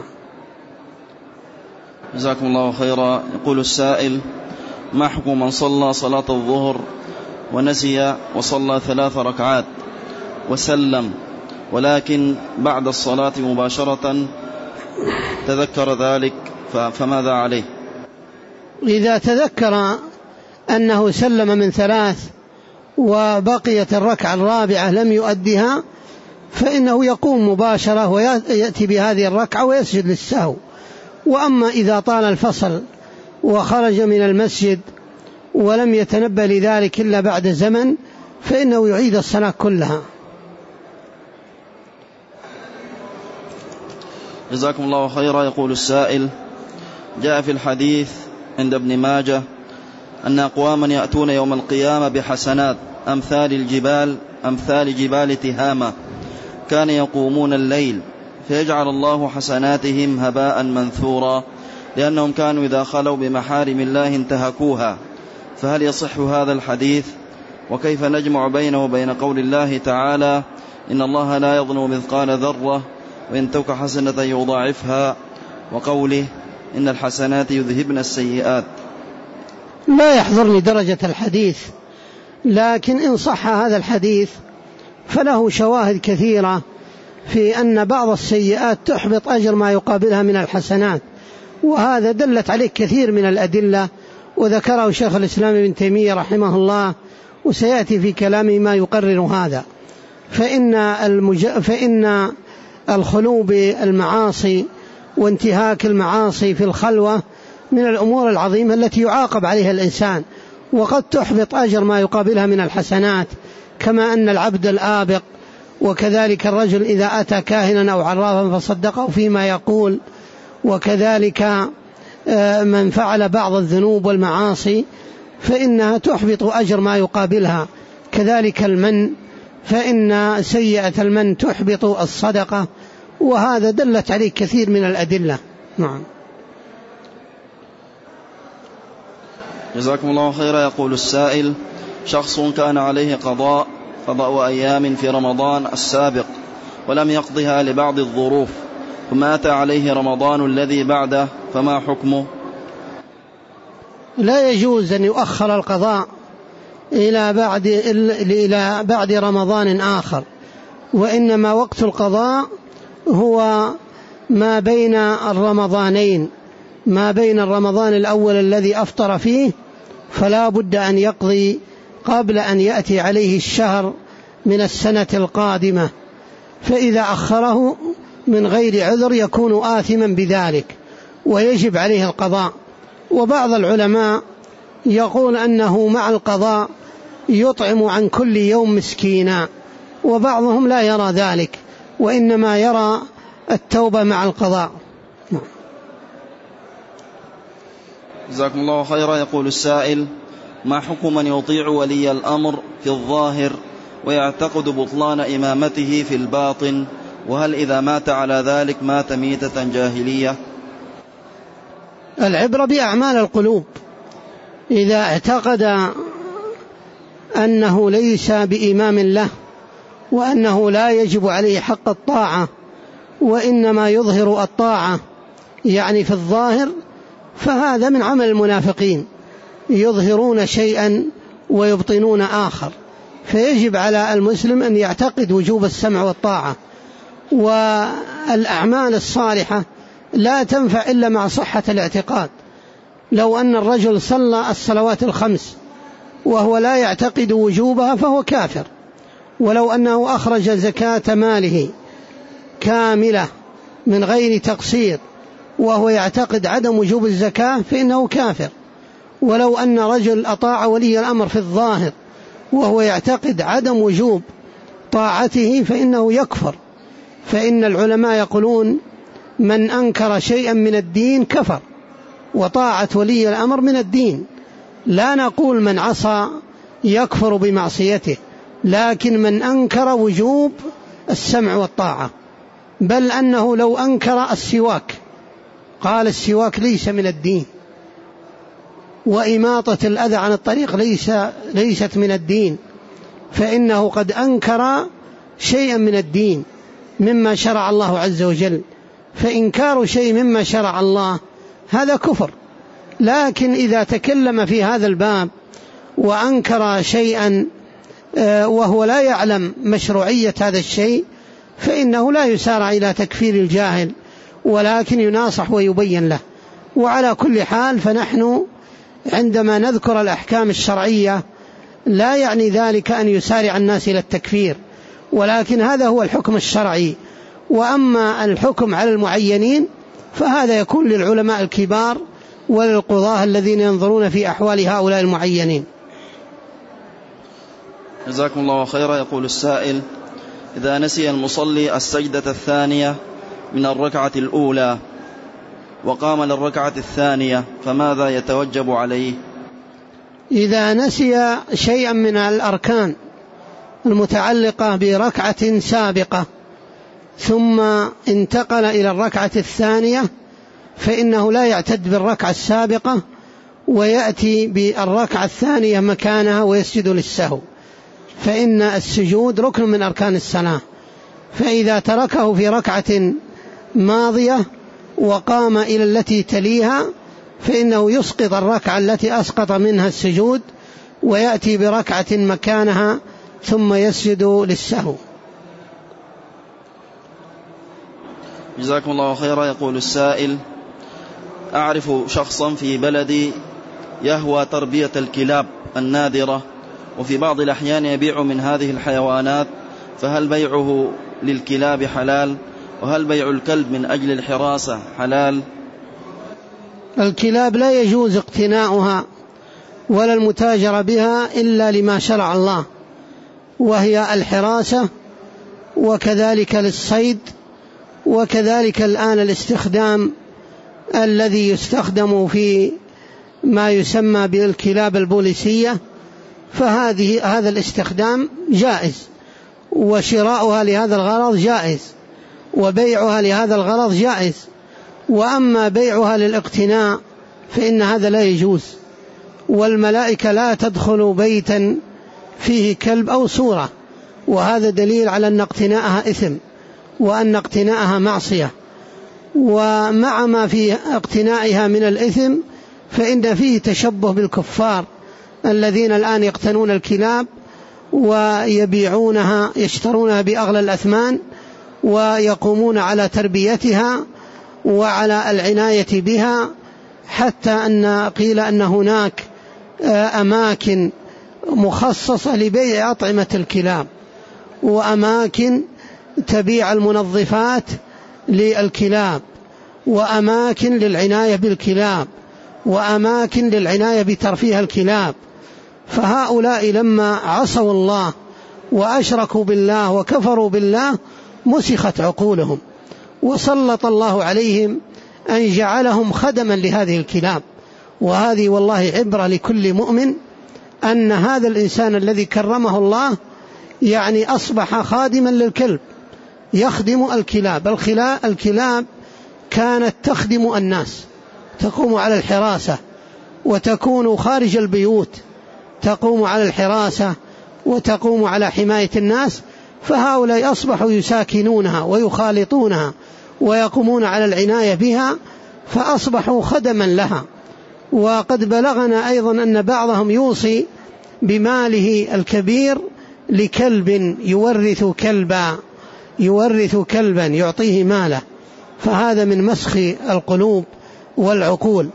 جزاكم الله خيرا. يقول السائل: ما حكم من صلى صلاة الظهر ونسي وصلى ثلاث ركعات وسلم، ولكن بعد الصلاة مباشرة تذكر ذلك، فماذا عليه؟ إذا تذكر أنه سلم من ثلاث وبقيت الركعة الرابعة لم يؤدها فإنه يقوم مباشرة ويأتي بهذه الركعة ويسجد للسهو. وأما إذا طال الفصل وخرج من المسجد ولم يتنبه لذلك إلا بعد زمن فإنه يعيد الصلاة كلها. جزاكم الله خيرا. يقول السائل: جاء في الحديث عند ابن ماجه أن أقواما يأتون يوم القيامة بحسنات أمثال الجبال أمثال جبال تهامة، كان يقومون الليل فيجعل الله حسناتهم هباء منثورا، لأنهم كانوا إذا خلوا بمحارم الله انتهكوها، فهل يصح هذا الحديث؟ وكيف نجمع بينه وبين قول الله تعالى: إن الله لا يظلم مثقال ذرة وإن تك حسنة يضاعفها، وقوله: إن الحسنات يذهبن السيئات؟ لا يحضرني درجة الحديث، لكن إن صح هذا الحديث فله شواهد كثيرة في أن بعض السيئات تحبط أجر ما يقابلها من الحسنات، وهذا دلت عليه كثير من الأدلة وذكره شيخ الإسلام ابن تيمية رحمه الله، وسيأتي في كلامه ما يقرر هذا. فإن, المج... فإن الخلو بالمعاصي وانتهاك المعاصي في الخلوة من الأمور العظيمة التي يعاقب عليها الإنسان، وقد تحبط أجر ما يقابلها من الحسنات، كما أن العبد الآبق وكذلك الرجل إذا أتى كاهنا أو عرافا فصدقه فيما يقول، وكذلك من فعل بعض الذنوب والمعاصي فإنها تحبط أجر ما يقابلها، كذلك المن، فإن سيئة المن تحبط الصدقة، وهذا دلت عليه كثير من الأدلة. نعم. جزاكم الله خيرا. يقول السائل: شخص كان عليه قضاء قضاء أيام في رمضان السابق ولم يقضها لبعض الظروف، ثم أتى عليه رمضان الذي بعده، فما حكمه؟ لا يجوز أن يؤخر القضاء إلى بعد إلى بعد رمضان آخر، وإنما وقت القضاء هو ما بين الرمضانين، ما بين الرمضان الأول الذي أفطر فيه فلا بد أن يقضي قبل أن يأتي عليه الشهر من السنة القادمة، فإذا أخره من غير عذر يكون آثما بذلك ويجب عليه القضاء. وبعض العلماء يقول أنه مع القضاء يطعم عن كل يوم مسكينا، وبعضهم لا يرى ذلك وإنما يرى التوبة مع القضاء. جزاكم الله خيرا. يقول السائل: ما حكم من يطيع ولي الأمر في الظاهر ويعتقد بطلان إمامته في الباطن، وهل إذا مات على ذلك مات ميتة جاهلية؟ العبرة بأعمال القلوب، إذا اعتقد أنه ليس بإمام له وأنه لا يجب عليه حق الطاعة وإنما يظهر الطاعة يعني في الظاهر، فهذا من عمل المنافقين، يظهرون شيئا ويبطنون آخر، فيجب على المسلم أن يعتقد وجوب السمع والطاعة. والأعمال الصالحة لا تنفع إلا مع صحة الاعتقاد. لو أن الرجل صلى الصلوات الخمس وهو لا يعتقد وجوبها فهو كافر، ولو أنه أخرج زكاة ماله كاملة من غير تقصير وهو يعتقد عدم وجوب الزكاة فإنه كافر، ولو أن رجل أطاع ولي الأمر في الظاهر وهو يعتقد عدم وجوب طاعته فإنه يكفر. فإن العلماء يقولون: من أنكر شيئا من الدين كفر، وطاعة ولي الأمر من الدين. لا نقول من عصى يكفر بمعصيته، لكن من أنكر وجوب السمع والطاعة، بل أنه لو أنكر السواك قال السواك ليس من الدين، وإماطة الأذى عن الطريق ليس ليست من الدين، فإنه قد أنكر شيئا من الدين مما شرع الله عز وجل. فإنكار شيء مما شرع الله هذا كفر. لكن إذا تكلم في هذا الباب وأنكر شيئا وهو لا يعلم مشروعية هذا الشيء فإنه لا يسارع إلى تكفير الجاهل، ولكن يناصح ويبين له. وعلى كل حال فنحن عندما نذكر الأحكام الشرعية لا يعني ذلك أن يسارع الناس إلى التكفير، ولكن هذا هو الحكم الشرعي. وأما الحكم على المعينين فهذا يكون للعلماء الكبار وللقضاة الذين ينظرون في أحوال هؤلاء المعينين. جزاكم الله خيرا. يقول السائل: إذا نسي المصلي السجدة الثانية من الركعة الأولى وقام للركعة الثانية فماذا يتوجب عليه؟ إذا نسي شيئا من الأركان المتعلقة بركعة سابقة ثم انتقل إلى الركعة الثانية فإنه لا يعتد بالركعة السابقة ويأتي بالركعة الثانية مكانها ويسجد للسهو، فإن السجود ركن من أركان الصلاة. فإذا تركه في ركعة ماضية وقام إلى التي تليها فإنه يسقط الركعة التي أسقط منها السجود ويأتي بركعة مكانها ثم يسجد للسهو. جزاكم الله خيرا. يقول السائل: أعرف شخصا في بلدي يهوى تربية الكلاب النادرة، وفي بعض الأحيان يبيع من هذه الحيوانات، فهل بيعه للكلاب حلال؟ وهل بيع الكلب من أجل الحراسة حلال؟ الكلاب لا يجوز اقتناؤها ولا المتاجرة بها إلا لما شرع الله، وهي الحراسة وكذلك للصيد، وكذلك الآن الاستخدام الذي يستخدم في ما يسمى بالكلاب البوليسية، فهذه هذا الاستخدام جائز، وشراؤها لهذا الغرض جائز، وبيعها لهذا الغرض جائز. وأما بيعها للاقتناء فإن هذا لا يجوز، والملائكة لا تدخل بيتا فيه كلب أو صورة، وهذا دليل على أن اقتناءها إثم وأن اقتناءها معصية. ومع ما في اقتنائها من الإثم فإن فيه تشبه بالكفار الذين الآن يقتنون الكلاب ويبيعونها يشترونها بأغلى الأثمان ويقومون على تربيتها وعلى العناية بها، حتى أن قيل أن هناك أماكن مخصصة لبيع أطعمة الكلاب، وأماكن تبيع المنظفات للكلاب، وأماكن للعناية بالكلاب، وأماكن للعناية بترفيه الكلاب. فهؤلاء لما عصوا الله وأشركوا بالله وكفروا بالله مسخت عقولهم، وسلط الله عليهم أن جعلهم خدما لهذه الكلاب. وهذه والله عبرة لكل مؤمن أن هذا الإنسان الذي كرمه الله يعني أصبح خادما للكلب، يخدم الكلاب. الكلاب كانت تخدم الناس، تقوم على الحراسة، وتكون خارج البيوت تقوم على الحراسة وتقوم على حماية الناس، فهؤلاء أصبحوا يساكنونها ويخالطونها ويقومون على العناية بها، فأصبحوا خدما لها. وقد بلغنا أيضا أن بعضهم يوصي بماله الكبير لكلب يورث كلبا يورث كلبا يعطيه ماله، فهذا من مسخ القلوب والعقول.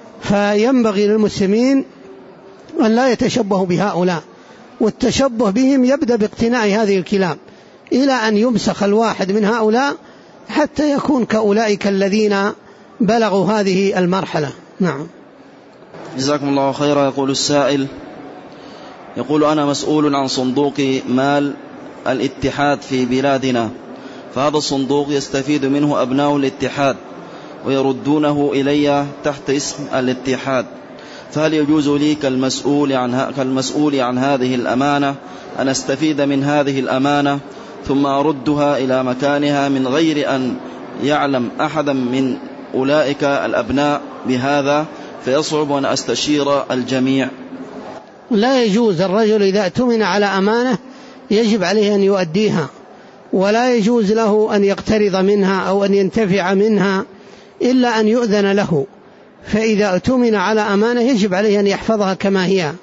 فينبغي للمسلمين أن لا يتشبهوا بهؤلاء، والتشبه بهم يبدأ باقتناء هذه الكلاب إلى أن يمسخ الواحد من هؤلاء حتى يكون كأولئك الذين بلغوا هذه المرحلة. نعم. جزاكم الله خيرا. يقول السائل: يقول: أنا مسؤول عن صندوق مال الاتحاد في بلادنا، فهذا الصندوق يستفيد منه أبناء الاتحاد ويردونه إلي تحت اسم الاتحاد، فهل يجوز لي كالمسؤول عن, كالمسؤول عن هذه الأمانة أن أستفيد من هذه الأمانة ثم أردها إلى مكانها من غير أن يعلم أحدا من أولئك الأبناء بهذا، فيصعب أن أستشير الجميع؟ لا يجوز. الرجل إذا اؤتمن على أمانة يجب عليه أن يؤديها، ولا يجوز له أن يقترض منها أو أن ينتفع منها إلا أن يؤذن له. فإذا اؤتمن على أمانة يجب عليه أن يحفظها كما هي،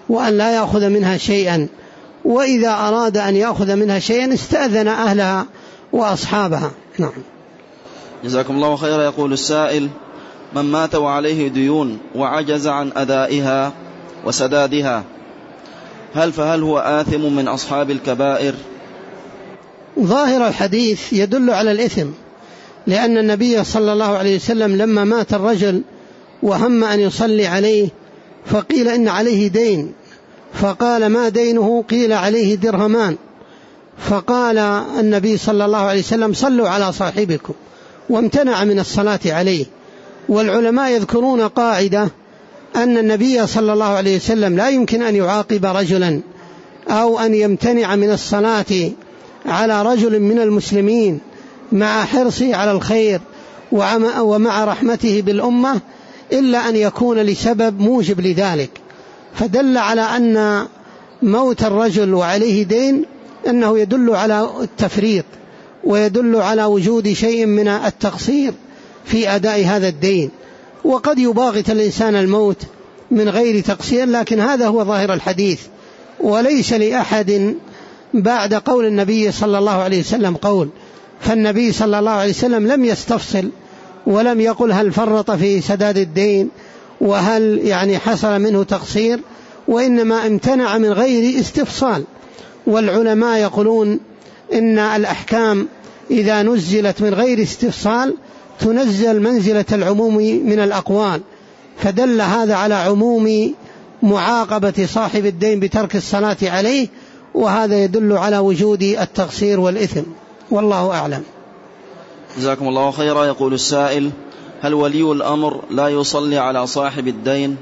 وأن لا يأخذ منها شيئا، وإذا أراد أن يأخذ منها شيئا استأذن أهلها وأصحابها. نعم. جزاكم الله خيرا. يقول السائل: من مات وعليه ديون وعجز عن أدائها وسدادها، هل فهل هو آثم من أصحاب الكبائر؟ ظاهر الحديث يدل على الإثم، لأن النبي صلى الله عليه وسلم لما مات الرجل وهم أن يصلي عليه فقيل إن عليه دين، فقال: ما دينه؟ قيل: عليه درهمان. فقال النبي صلى الله عليه وسلم: صلوا على صاحبكم، وامتنع من الصلاة عليه. والعلماء يذكرون قاعدة أن النبي صلى الله عليه وسلم لا يمكن أن يعاقب رجلا أو أن يمتنع من الصلاة على رجل من المسلمين مع حرصه على الخير ومع رحمته بالأمة إلا أن يكون لسبب موجب لذلك. فدل على أن موت الرجل وعليه دين أنه يدل على التفريط، ويدل على وجود شيء من التقصير في أداء هذا الدين. وقد يباغت الإنسان الموت من غير تقصير، لكن هذا هو ظاهر الحديث، وليس لأحد بعد قول النبي صلى الله عليه وسلم قول. فالنبي صلى الله عليه وسلم لم يستفصل ولم يقل هل فرط في سداد الدين وهل يعني حصل منه تقصير، وإنما امتنع من غير استفصال. والعلماء يقولون إن الأحكام إذا نزلت من غير استفصال تنزل منزلة العموم من الأقوال، فدل هذا على عموم معاقبة صاحب الدين بترك الصلاة عليه، وهذا يدل على وجود التقصير والإثم، والله أعلم. جزاكم الله خيرا. يقول السائل: هل ولي الأمر لا يصلي على صاحب الدين؟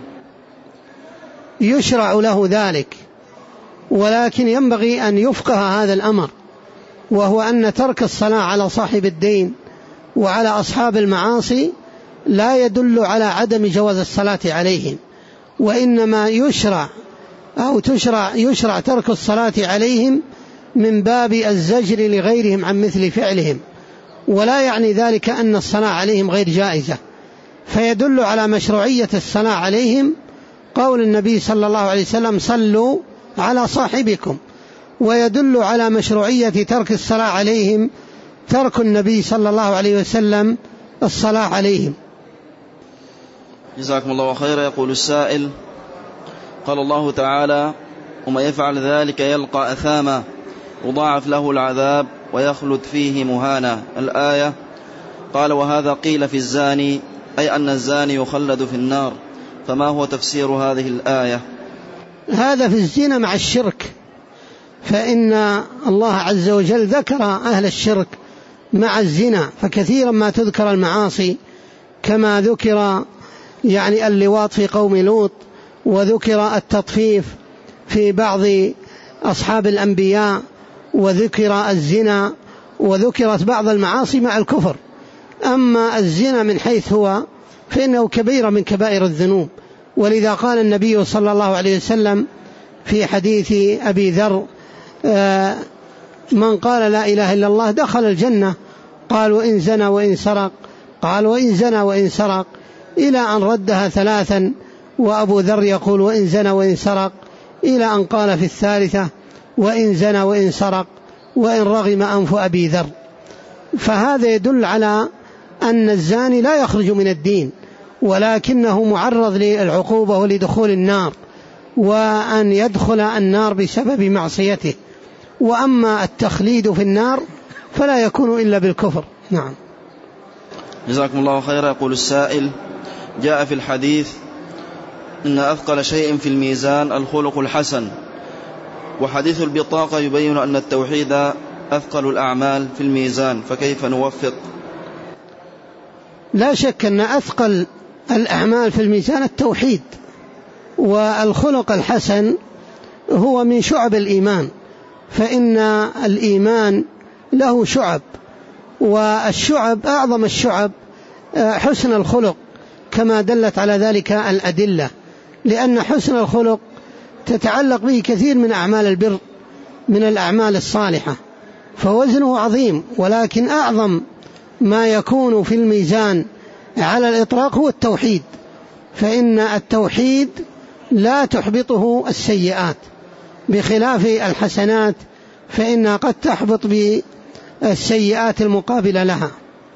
يشرع له ذلك، ولكن ينبغي أن يفقه هذا الأمر، وهو أن ترك الصلاة على صاحب الدين وعلى أصحاب المعاصي لا يدل على عدم جواز الصلاة عليهم، وإنما يشرع أو تشرع يشرع ترك الصلاة عليهم من باب الزجر لغيرهم عن مثل فعلهم، ولا يعني ذلك أن الصلاة عليهم غير جائزة. فيدل على مشروعية الصلاة عليهم قول النبي صلى الله عليه وسلم: صلوا على صاحبكم. ويدل على مشروعية ترك الصلاة عليهم ترك النبي صلى الله عليه وسلم الصلاة عليهم. جزاكم الله خيرا. يقول السائل: قال الله تعالى: وما يفعل ذلك يلقى أثاما يضاعف له العذاب ويخلد فيه مهانا، الآية. قال: وهذا قيل في الزاني، أي أن الزاني يخلد في النار، فما هو تفسير هذه الآية؟ هذا في الزنا مع الشرك، فإن الله عز وجل ذكر أهل الشرك مع الزنا، فكثيرا ما تذكر المعاصي، كما ذكر يعني اللواط في قوم لوط، وذكر التطفيف في بعض أصحاب الأنبياء، وذكر الزنا، وذكرت بعض المعاصي مع الكفر. أما الزنا من حيث هو فإنه كبيرة من كبائر الذنوب، ولذا قال النبي صلى الله عليه وسلم في حديث أبي ذر: من قال لا إله إلا الله دخل الجنة. قال: وإن زنى وإن سرق؟ قال: وإن زنى وإن سرق، إلى أن ردها ثلاثا، وأبو ذر يقول: وإن زنى وإن سرق، إلى أن قال في الثالثة: وإن زنى وإن سرق، وإن رغم أنف أبي ذر. فهذا يدل على أن الزاني لا يخرج من الدين، ولكنه معرض للعقوبة ولدخول النار، وأن يدخل النار بسبب معصيته. وأما التخليد في النار فلا يكون إلا بالكفر. نعم. جزاكم الله خيرا. يقول السائل: جاء في الحديث إن أثقل شيء في الميزان الخلق الحسن، وحديث البطاقة يبين أن التوحيد أثقل الأعمال في الميزان، فكيف نوفق؟ لا شك أن أثقل الأعمال في الميزان التوحيد، والخلق الحسن هو من شعب الإيمان، فإن الإيمان له شعب، والشعب أعظم الشعب حسن الخلق، كما دلت على ذلك الأدلة، لأن حسن الخلق تتعلق به كثير من أعمال البر من الأعمال الصالحة، فوزنه عظيم. ولكن أعظم ما يكون في الميزان على الإطلاق هو التوحيد، فإن التوحيد لا تحبطه السيئات، بخلاف الحسنات فإنها قد تحبط بالسيئات المقابلة لها.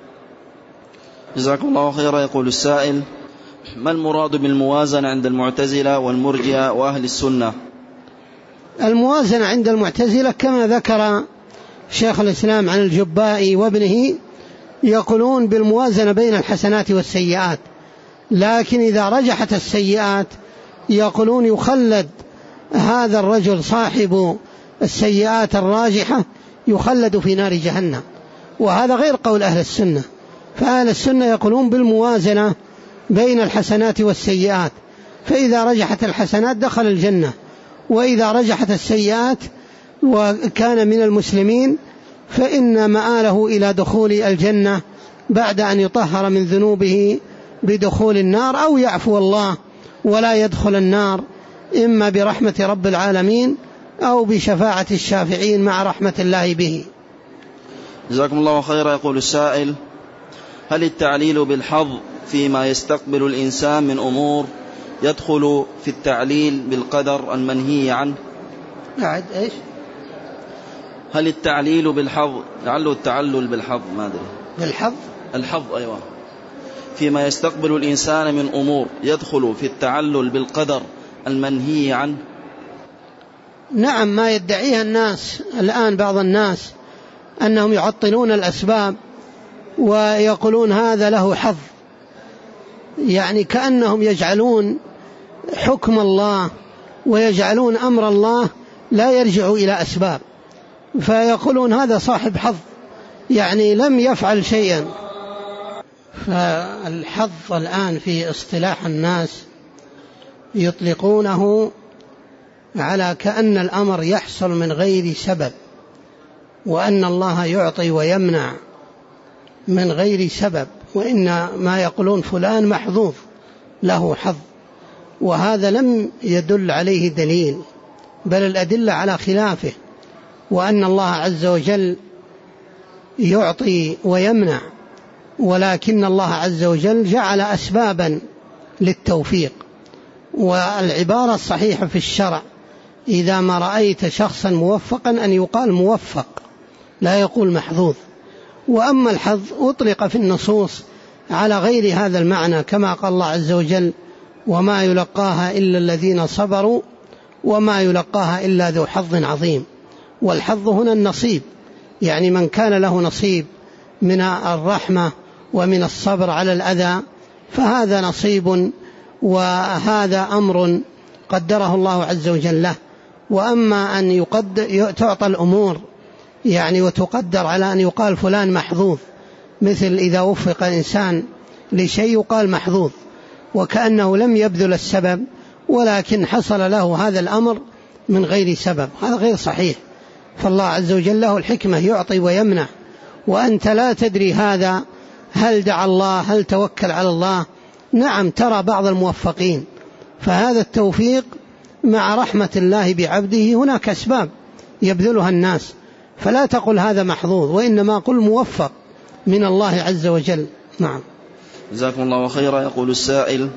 جزاكم الله خيرا. يقول السائل: ما المراد بالموازنة عند المعتزلة والمرجئة وأهل السنة؟ الموازنة عند المعتزلة كما ذكر شيخ الإسلام عن الجبائي وابنه، يقولون بالموازنة بين الحسنات والسيئات، لكن إذا رجحت السيئات يقولون يخلد هذا الرجل صاحب السيئات الراجحة يخلد في نار جهنم، وهذا غير قول أهل السنة. فأهل السنة يقولون بالموازنة بين الحسنات والسيئات، فإذا رجحت الحسنات دخل الجنة، وإذا رجحت السيئات وكان من المسلمين فإن مآله إلى دخول الجنة بعد أن يطهر من ذنوبه بدخول النار، أو يعفو الله ولا يدخل النار، إما برحمة رب العالمين أو بشفاعة الشافعين مع رحمة الله به. جزاكم الله خيرا. يقول السائل: هل التعليل بالحظ فيما يستقبل الإنسان من أمور يدخل في التعليل بالقدر المنهي عنه؟ بعد إيش؟ هل التعليل بالحظ، لعله التعلل بالحظ، ما أدري، بالحظ الحظ أيوة، فيما يستقبل الإنسان من أمور يدخل في التعلل بالقدر المنهي عنه؟ نعم، ما يدعيها الناس الآن، بعض الناس أنهم يعطلون الأسباب ويقولون هذا له حظ، يعني كأنهم يجعلون حكم الله ويجعلون أمر الله لا يرجع إلى أسباب، فيقولون هذا صاحب حظ، يعني لم يفعل شيئا. فالحظ الآن في اصطلاح الناس يطلقونه على كأن الأمر يحصل من غير سبب، وأن الله يعطي ويمنع من غير سبب، وإن ما يقولون فلان محظوظ له حظ، وهذا لم يدل عليه دليل، بل الأدلة على خلافه، وأن الله عز وجل يعطي ويمنع، ولكن الله عز وجل جعل أسبابا للتوفيق. والعبارة الصحيحة في الشرع: إذا ما رأيت شخصا موفقا أن يقال موفق، لا يقول محظوظ. وأما الحظ أطلق في النصوص على غير هذا المعنى، كما قال الله عز وجل: وما يلقاها إلا الذين صبروا وما يلقاها إلا ذو حظ عظيم. والحظ هنا النصيب، يعني من كان له نصيب من الرحمة ومن الصبر على الأذى فهذا نصيب، وهذا أمر قدره الله عز وجل له. وأما أن يقدر تعطى الأمور يعني وتقدر على أن يقال فلان محظوظ، مثل إذا وفق إنسان لشيء يقال محظوظ، وكأنه لم يبذل السبب ولكن حصل له هذا الأمر من غير سبب، هذا غير صحيح. فالله عز وجل له الحكمة، يعطي ويمنع، وأنت لا تدري هذا هل دعا الله، هل توكل على الله. نعم، ترى بعض الموفقين، فهذا التوفيق مع رحمة الله بعبده، هناك أسباب يبذلها الناس، فلا تقل هذا محظوظ، وإنما قل موفق من الله عز وجل. نعم. جزاكم الله خيرا. يقول السائل: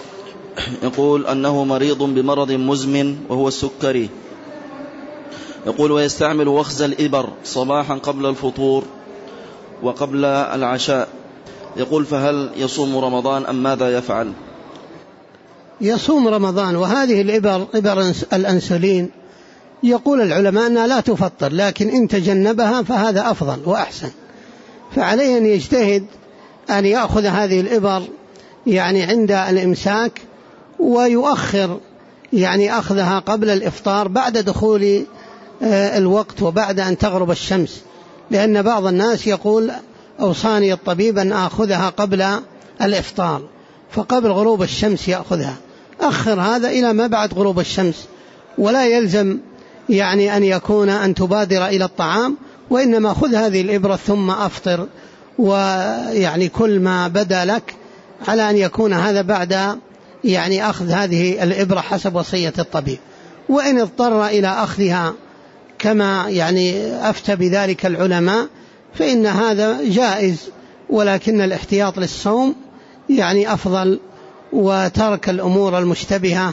يقول أنه مريض بمرض مزمن وهو السكري، يقول ويستعمل وخز الإبر صباحا قبل الفطور وقبل العشاء، يقول فهل يصوم رمضان أم ماذا يفعل؟ يصوم رمضان. وهذه الإبر إبر الأنسولين يقول العلماء أنها لا تفطر، لكن إن تجنبها فهذا أفضل وأحسن، فعليه أن يجتهد أن يأخذ هذه الإبر يعني عند الإمساك، ويؤخر يعني أخذها قبل الإفطار بعد دخول الوقت وبعد أن تغرب الشمس، لأن بعض الناس يقول أوصاني الطبيب أن أخذها قبل الإفطار، فقبل غروب الشمس يأخذها. أخر هذا إلى ما بعد غروب الشمس، ولا يلزم يعني أن يكون أن تبادر إلى الطعام، وإنما خذ هذه الإبرة ثم أفطر، ويعني كل ما بدا لك، على أن يكون هذا بعد يعني أخذ هذه الإبرة حسب وصية الطبيب. وإن اضطر إلى أخذها كما يعني أفتى بذلك العلماء فإن هذا جائز، ولكن الاحتياط للصوم يعني أفضل، وترك الأمور المشتبهة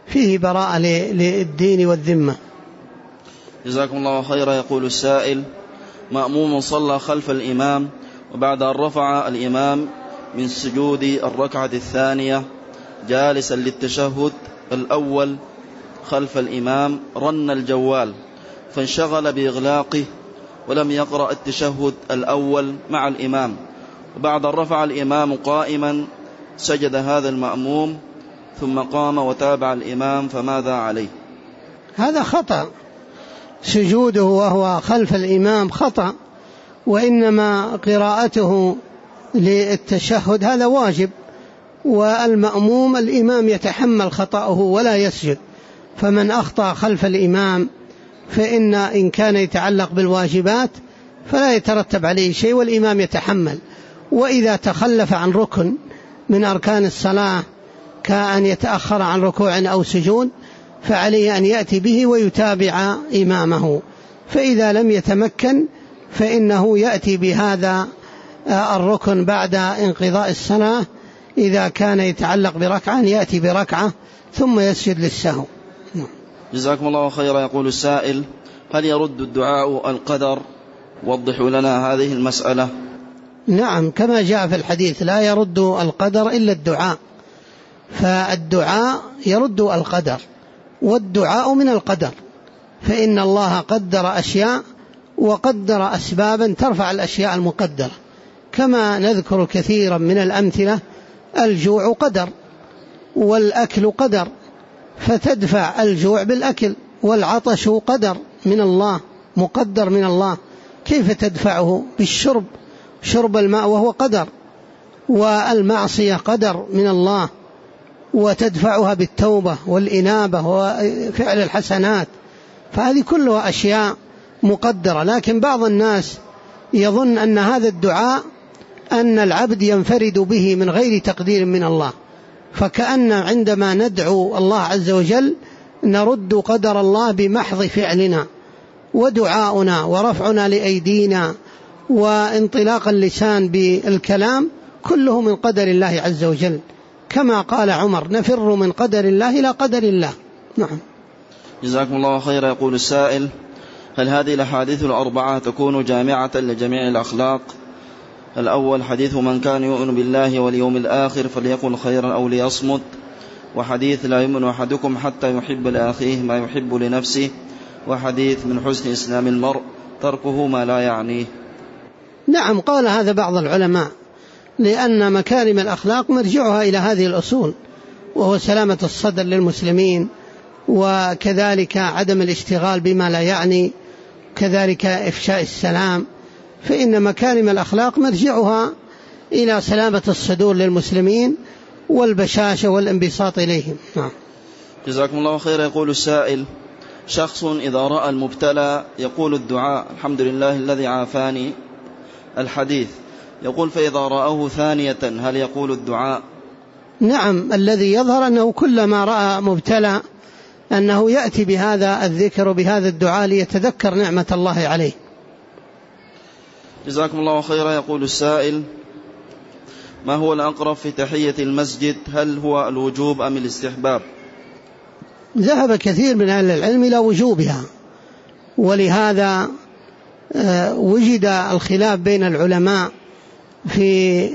فيه براءة للدين والذمة. جزاكم الله خيرا. يقول السائل: مأموم صلى خلف الإمام، وبعد أن رفع الإمام من سجود الركعة الثانية جالسا للتشهد الأول خلف الإمام رن الجوال فانشغل بإغلاقه ولم يقرأ التشهد الأول مع الإمام، وبعد أن رفع الإمام قائما سجد هذا المأموم ثم قام وتابع الإمام، فماذا عليه؟ هذا خطأ، سجوده وهو خلف الإمام خطأ، وإنما قراءته للتشهد هذا واجب، والمأموم الإمام يتحمل خطأه ولا يسجد. فمن أخطأ خلف الإمام فإن إن كان يتعلق بالواجبات فلا يترتب عليه شيء والإمام يتحمل. وإذا تخلف عن ركن من أركان الصلاة كأن يتأخر عن ركوع أو سجود فعليه أن يأتي به ويتابع إمامه، فإذا لم يتمكن فإنه يأتي بهذا الركن بعد انقضاء الصلاة. إذا كان يتعلق بركعة يأتي بركعة ثم يسجد للسهو. جزاكم الله خيرا. يقول السائل: هل يرد الدعاء القدر؟ وضحوا لنا هذه المسألة. نعم، كما جاء في الحديث: لا يرد القدر إلا الدعاء، فالدعاء يرد القدر، والدعاء من القدر، فإن الله قدر أشياء وقدر أسبابا ترفع الأشياء المقدرة، كما نذكر كثيرا من الأمثلة: الجوع قدر، والأكل قدر فتدفع الجوع بالأكل، والعطش قدر من الله مقدر من الله كيف تدفعه؟ بالشرب، شرب الماء وهو قدر، والمعصية قدر من الله وتدفعها بالتوبة والإنابة وفعل الحسنات، فهذه كلها أشياء مقدرة. لكن بعض الناس يظن أن هذا الدعاء أن العبد ينفرد به من غير تقدير من الله، فكأن عندما ندعو الله عز وجل نرد قدر الله بمحض فعلنا ودعاؤنا ورفعنا لأيدينا وانطلاق اللسان بالكلام كله من قدر الله عز وجل، كما قال عمر: نفر من قدر الله إلى قدر الله. نعم. جزاكم الله خيرا. يقول السائل: هل هذه الأحاديث الأربعة تكون جامعة لجميع الأخلاق؟ الأول: حديث من كان يؤمن بالله واليوم الآخر فليقل خيرا أو ليصمت، وحديث لا يؤمن أحدكم حتى يحب لأخيه ما يحب لنفسه، وحديث من حسن إسلام المرء تركه ما لا يعنيه. نعم، قال هذا بعض العلماء، لأن مكارم الأخلاق مرجعها إلى هذه الأصول، وهو سلامة الصدر للمسلمين، وكذلك عدم الاشتغال بما لا يعني، كذلك إفشاء السلام، فإن مكارم الأخلاق مرجعها إلى سلامة الصدور للمسلمين والبشاشة والانبساط إليهم. نعم. جزاكم الله خير. يقول السائل: شخص إذا رأى المبتلى يقول الدعاء الحمد لله الذي عافاني الحديث، يقول فإذا رأه ثانية هل يقول الدعاء؟ نعم، الذي يظهر أنه كلما رأى مبتلى أنه يأتي بهذا الذكر وبهذا الدعاء ليتذكر نعمة الله عليه. جزاكم الله خيرا. يقول السائل: ما هو الأقرب في تحية المسجد؟ هل هو الوجوب أم الاستحباب؟ ذهب كثير من أهل العلم إلى وجوبها، ولهذا وجد الخلاف بين العلماء في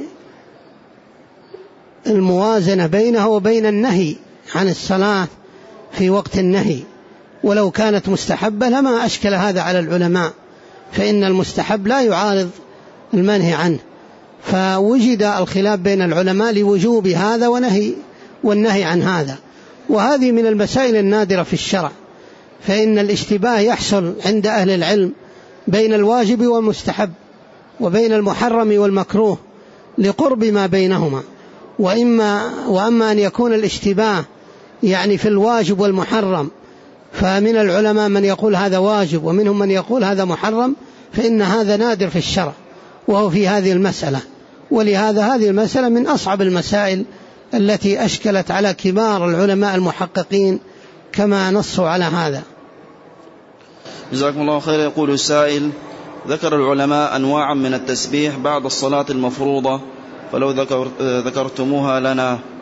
الموازنة بينه وبين النهي عن الصلاة في وقت النهي، ولو كانت مستحبة لما أشكل هذا على العلماء، فإن المستحب لا يعارض المنهي عنه، فوجد الخلاف بين العلماء لوجوب هذا ونهي والنهي عن هذا، وهذه من المسائل النادرة في الشرع، فإن الاشتباه يحصل عند أهل العلم بين الواجب والمستحب وبين المحرم والمكروه لقرب ما بينهما، وإما وأما أن يكون الاشتباه يعني في الواجب والمحرم، فمن العلماء من يقول هذا واجب ومنهم من يقول هذا محرم، فإن هذا نادر في الشرع وهو في هذه المسألة، ولهذا هذه المسألة من أصعب المسائل التي أشكلت على كبار العلماء المحققين كما نصوا على هذا. جزاكم الله خير. يقول السائل: ذكر العلماء أنواعا من التسبيح بعد الصلاة المفروضة، فلو ذكر ذكرتموها لنا.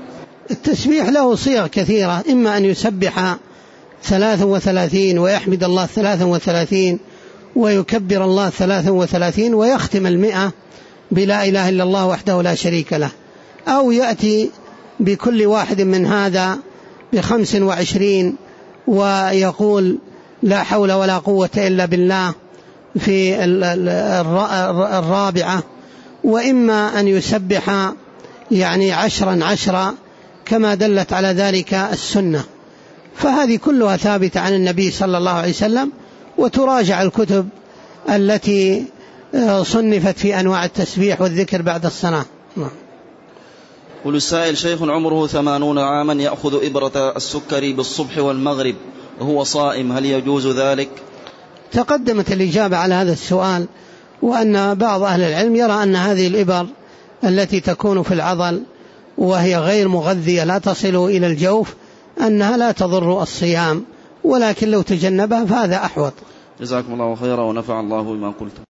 التسبيح له صيغ كثيرة، إما أن يسبح ثلاثا وثلاثين ويحمد الله ثلاثا وثلاثين ويكبر الله ثلاثا وثلاثين ويختم المئة بلا إله إلا الله وحده لا شريك له، أو يأتي بكل واحد من هذا بخمس وعشرين ويقول لا حول ولا قوة إلا بالله في الرابعة، وإما أن يسبح يعني عشرا عشرا كما دلت على ذلك السنة. فهذه كلها ثابتة عن النبي صلى الله عليه وسلم، وتراجع الكتب التي صنفت في أنواع التسبيح والذكر بعد الصلاة. قل السائل: شيخ عمره ثمانون عاما يأخذ إبرة السكري بالصبح والمغرب وهو صائم، هل يجوز ذلك؟ تقدمت الإجابة على هذا السؤال، وأن بعض أهل العلم يرى أن هذه الإبر التي تكون في العضل وهي غير مغذية لا تصل إلى الجوف أنها لا تضر الصيام، ولكن لو تجنبها فهذا أحوط. جزاكم الله خيرا ونفع الله بما قلتم.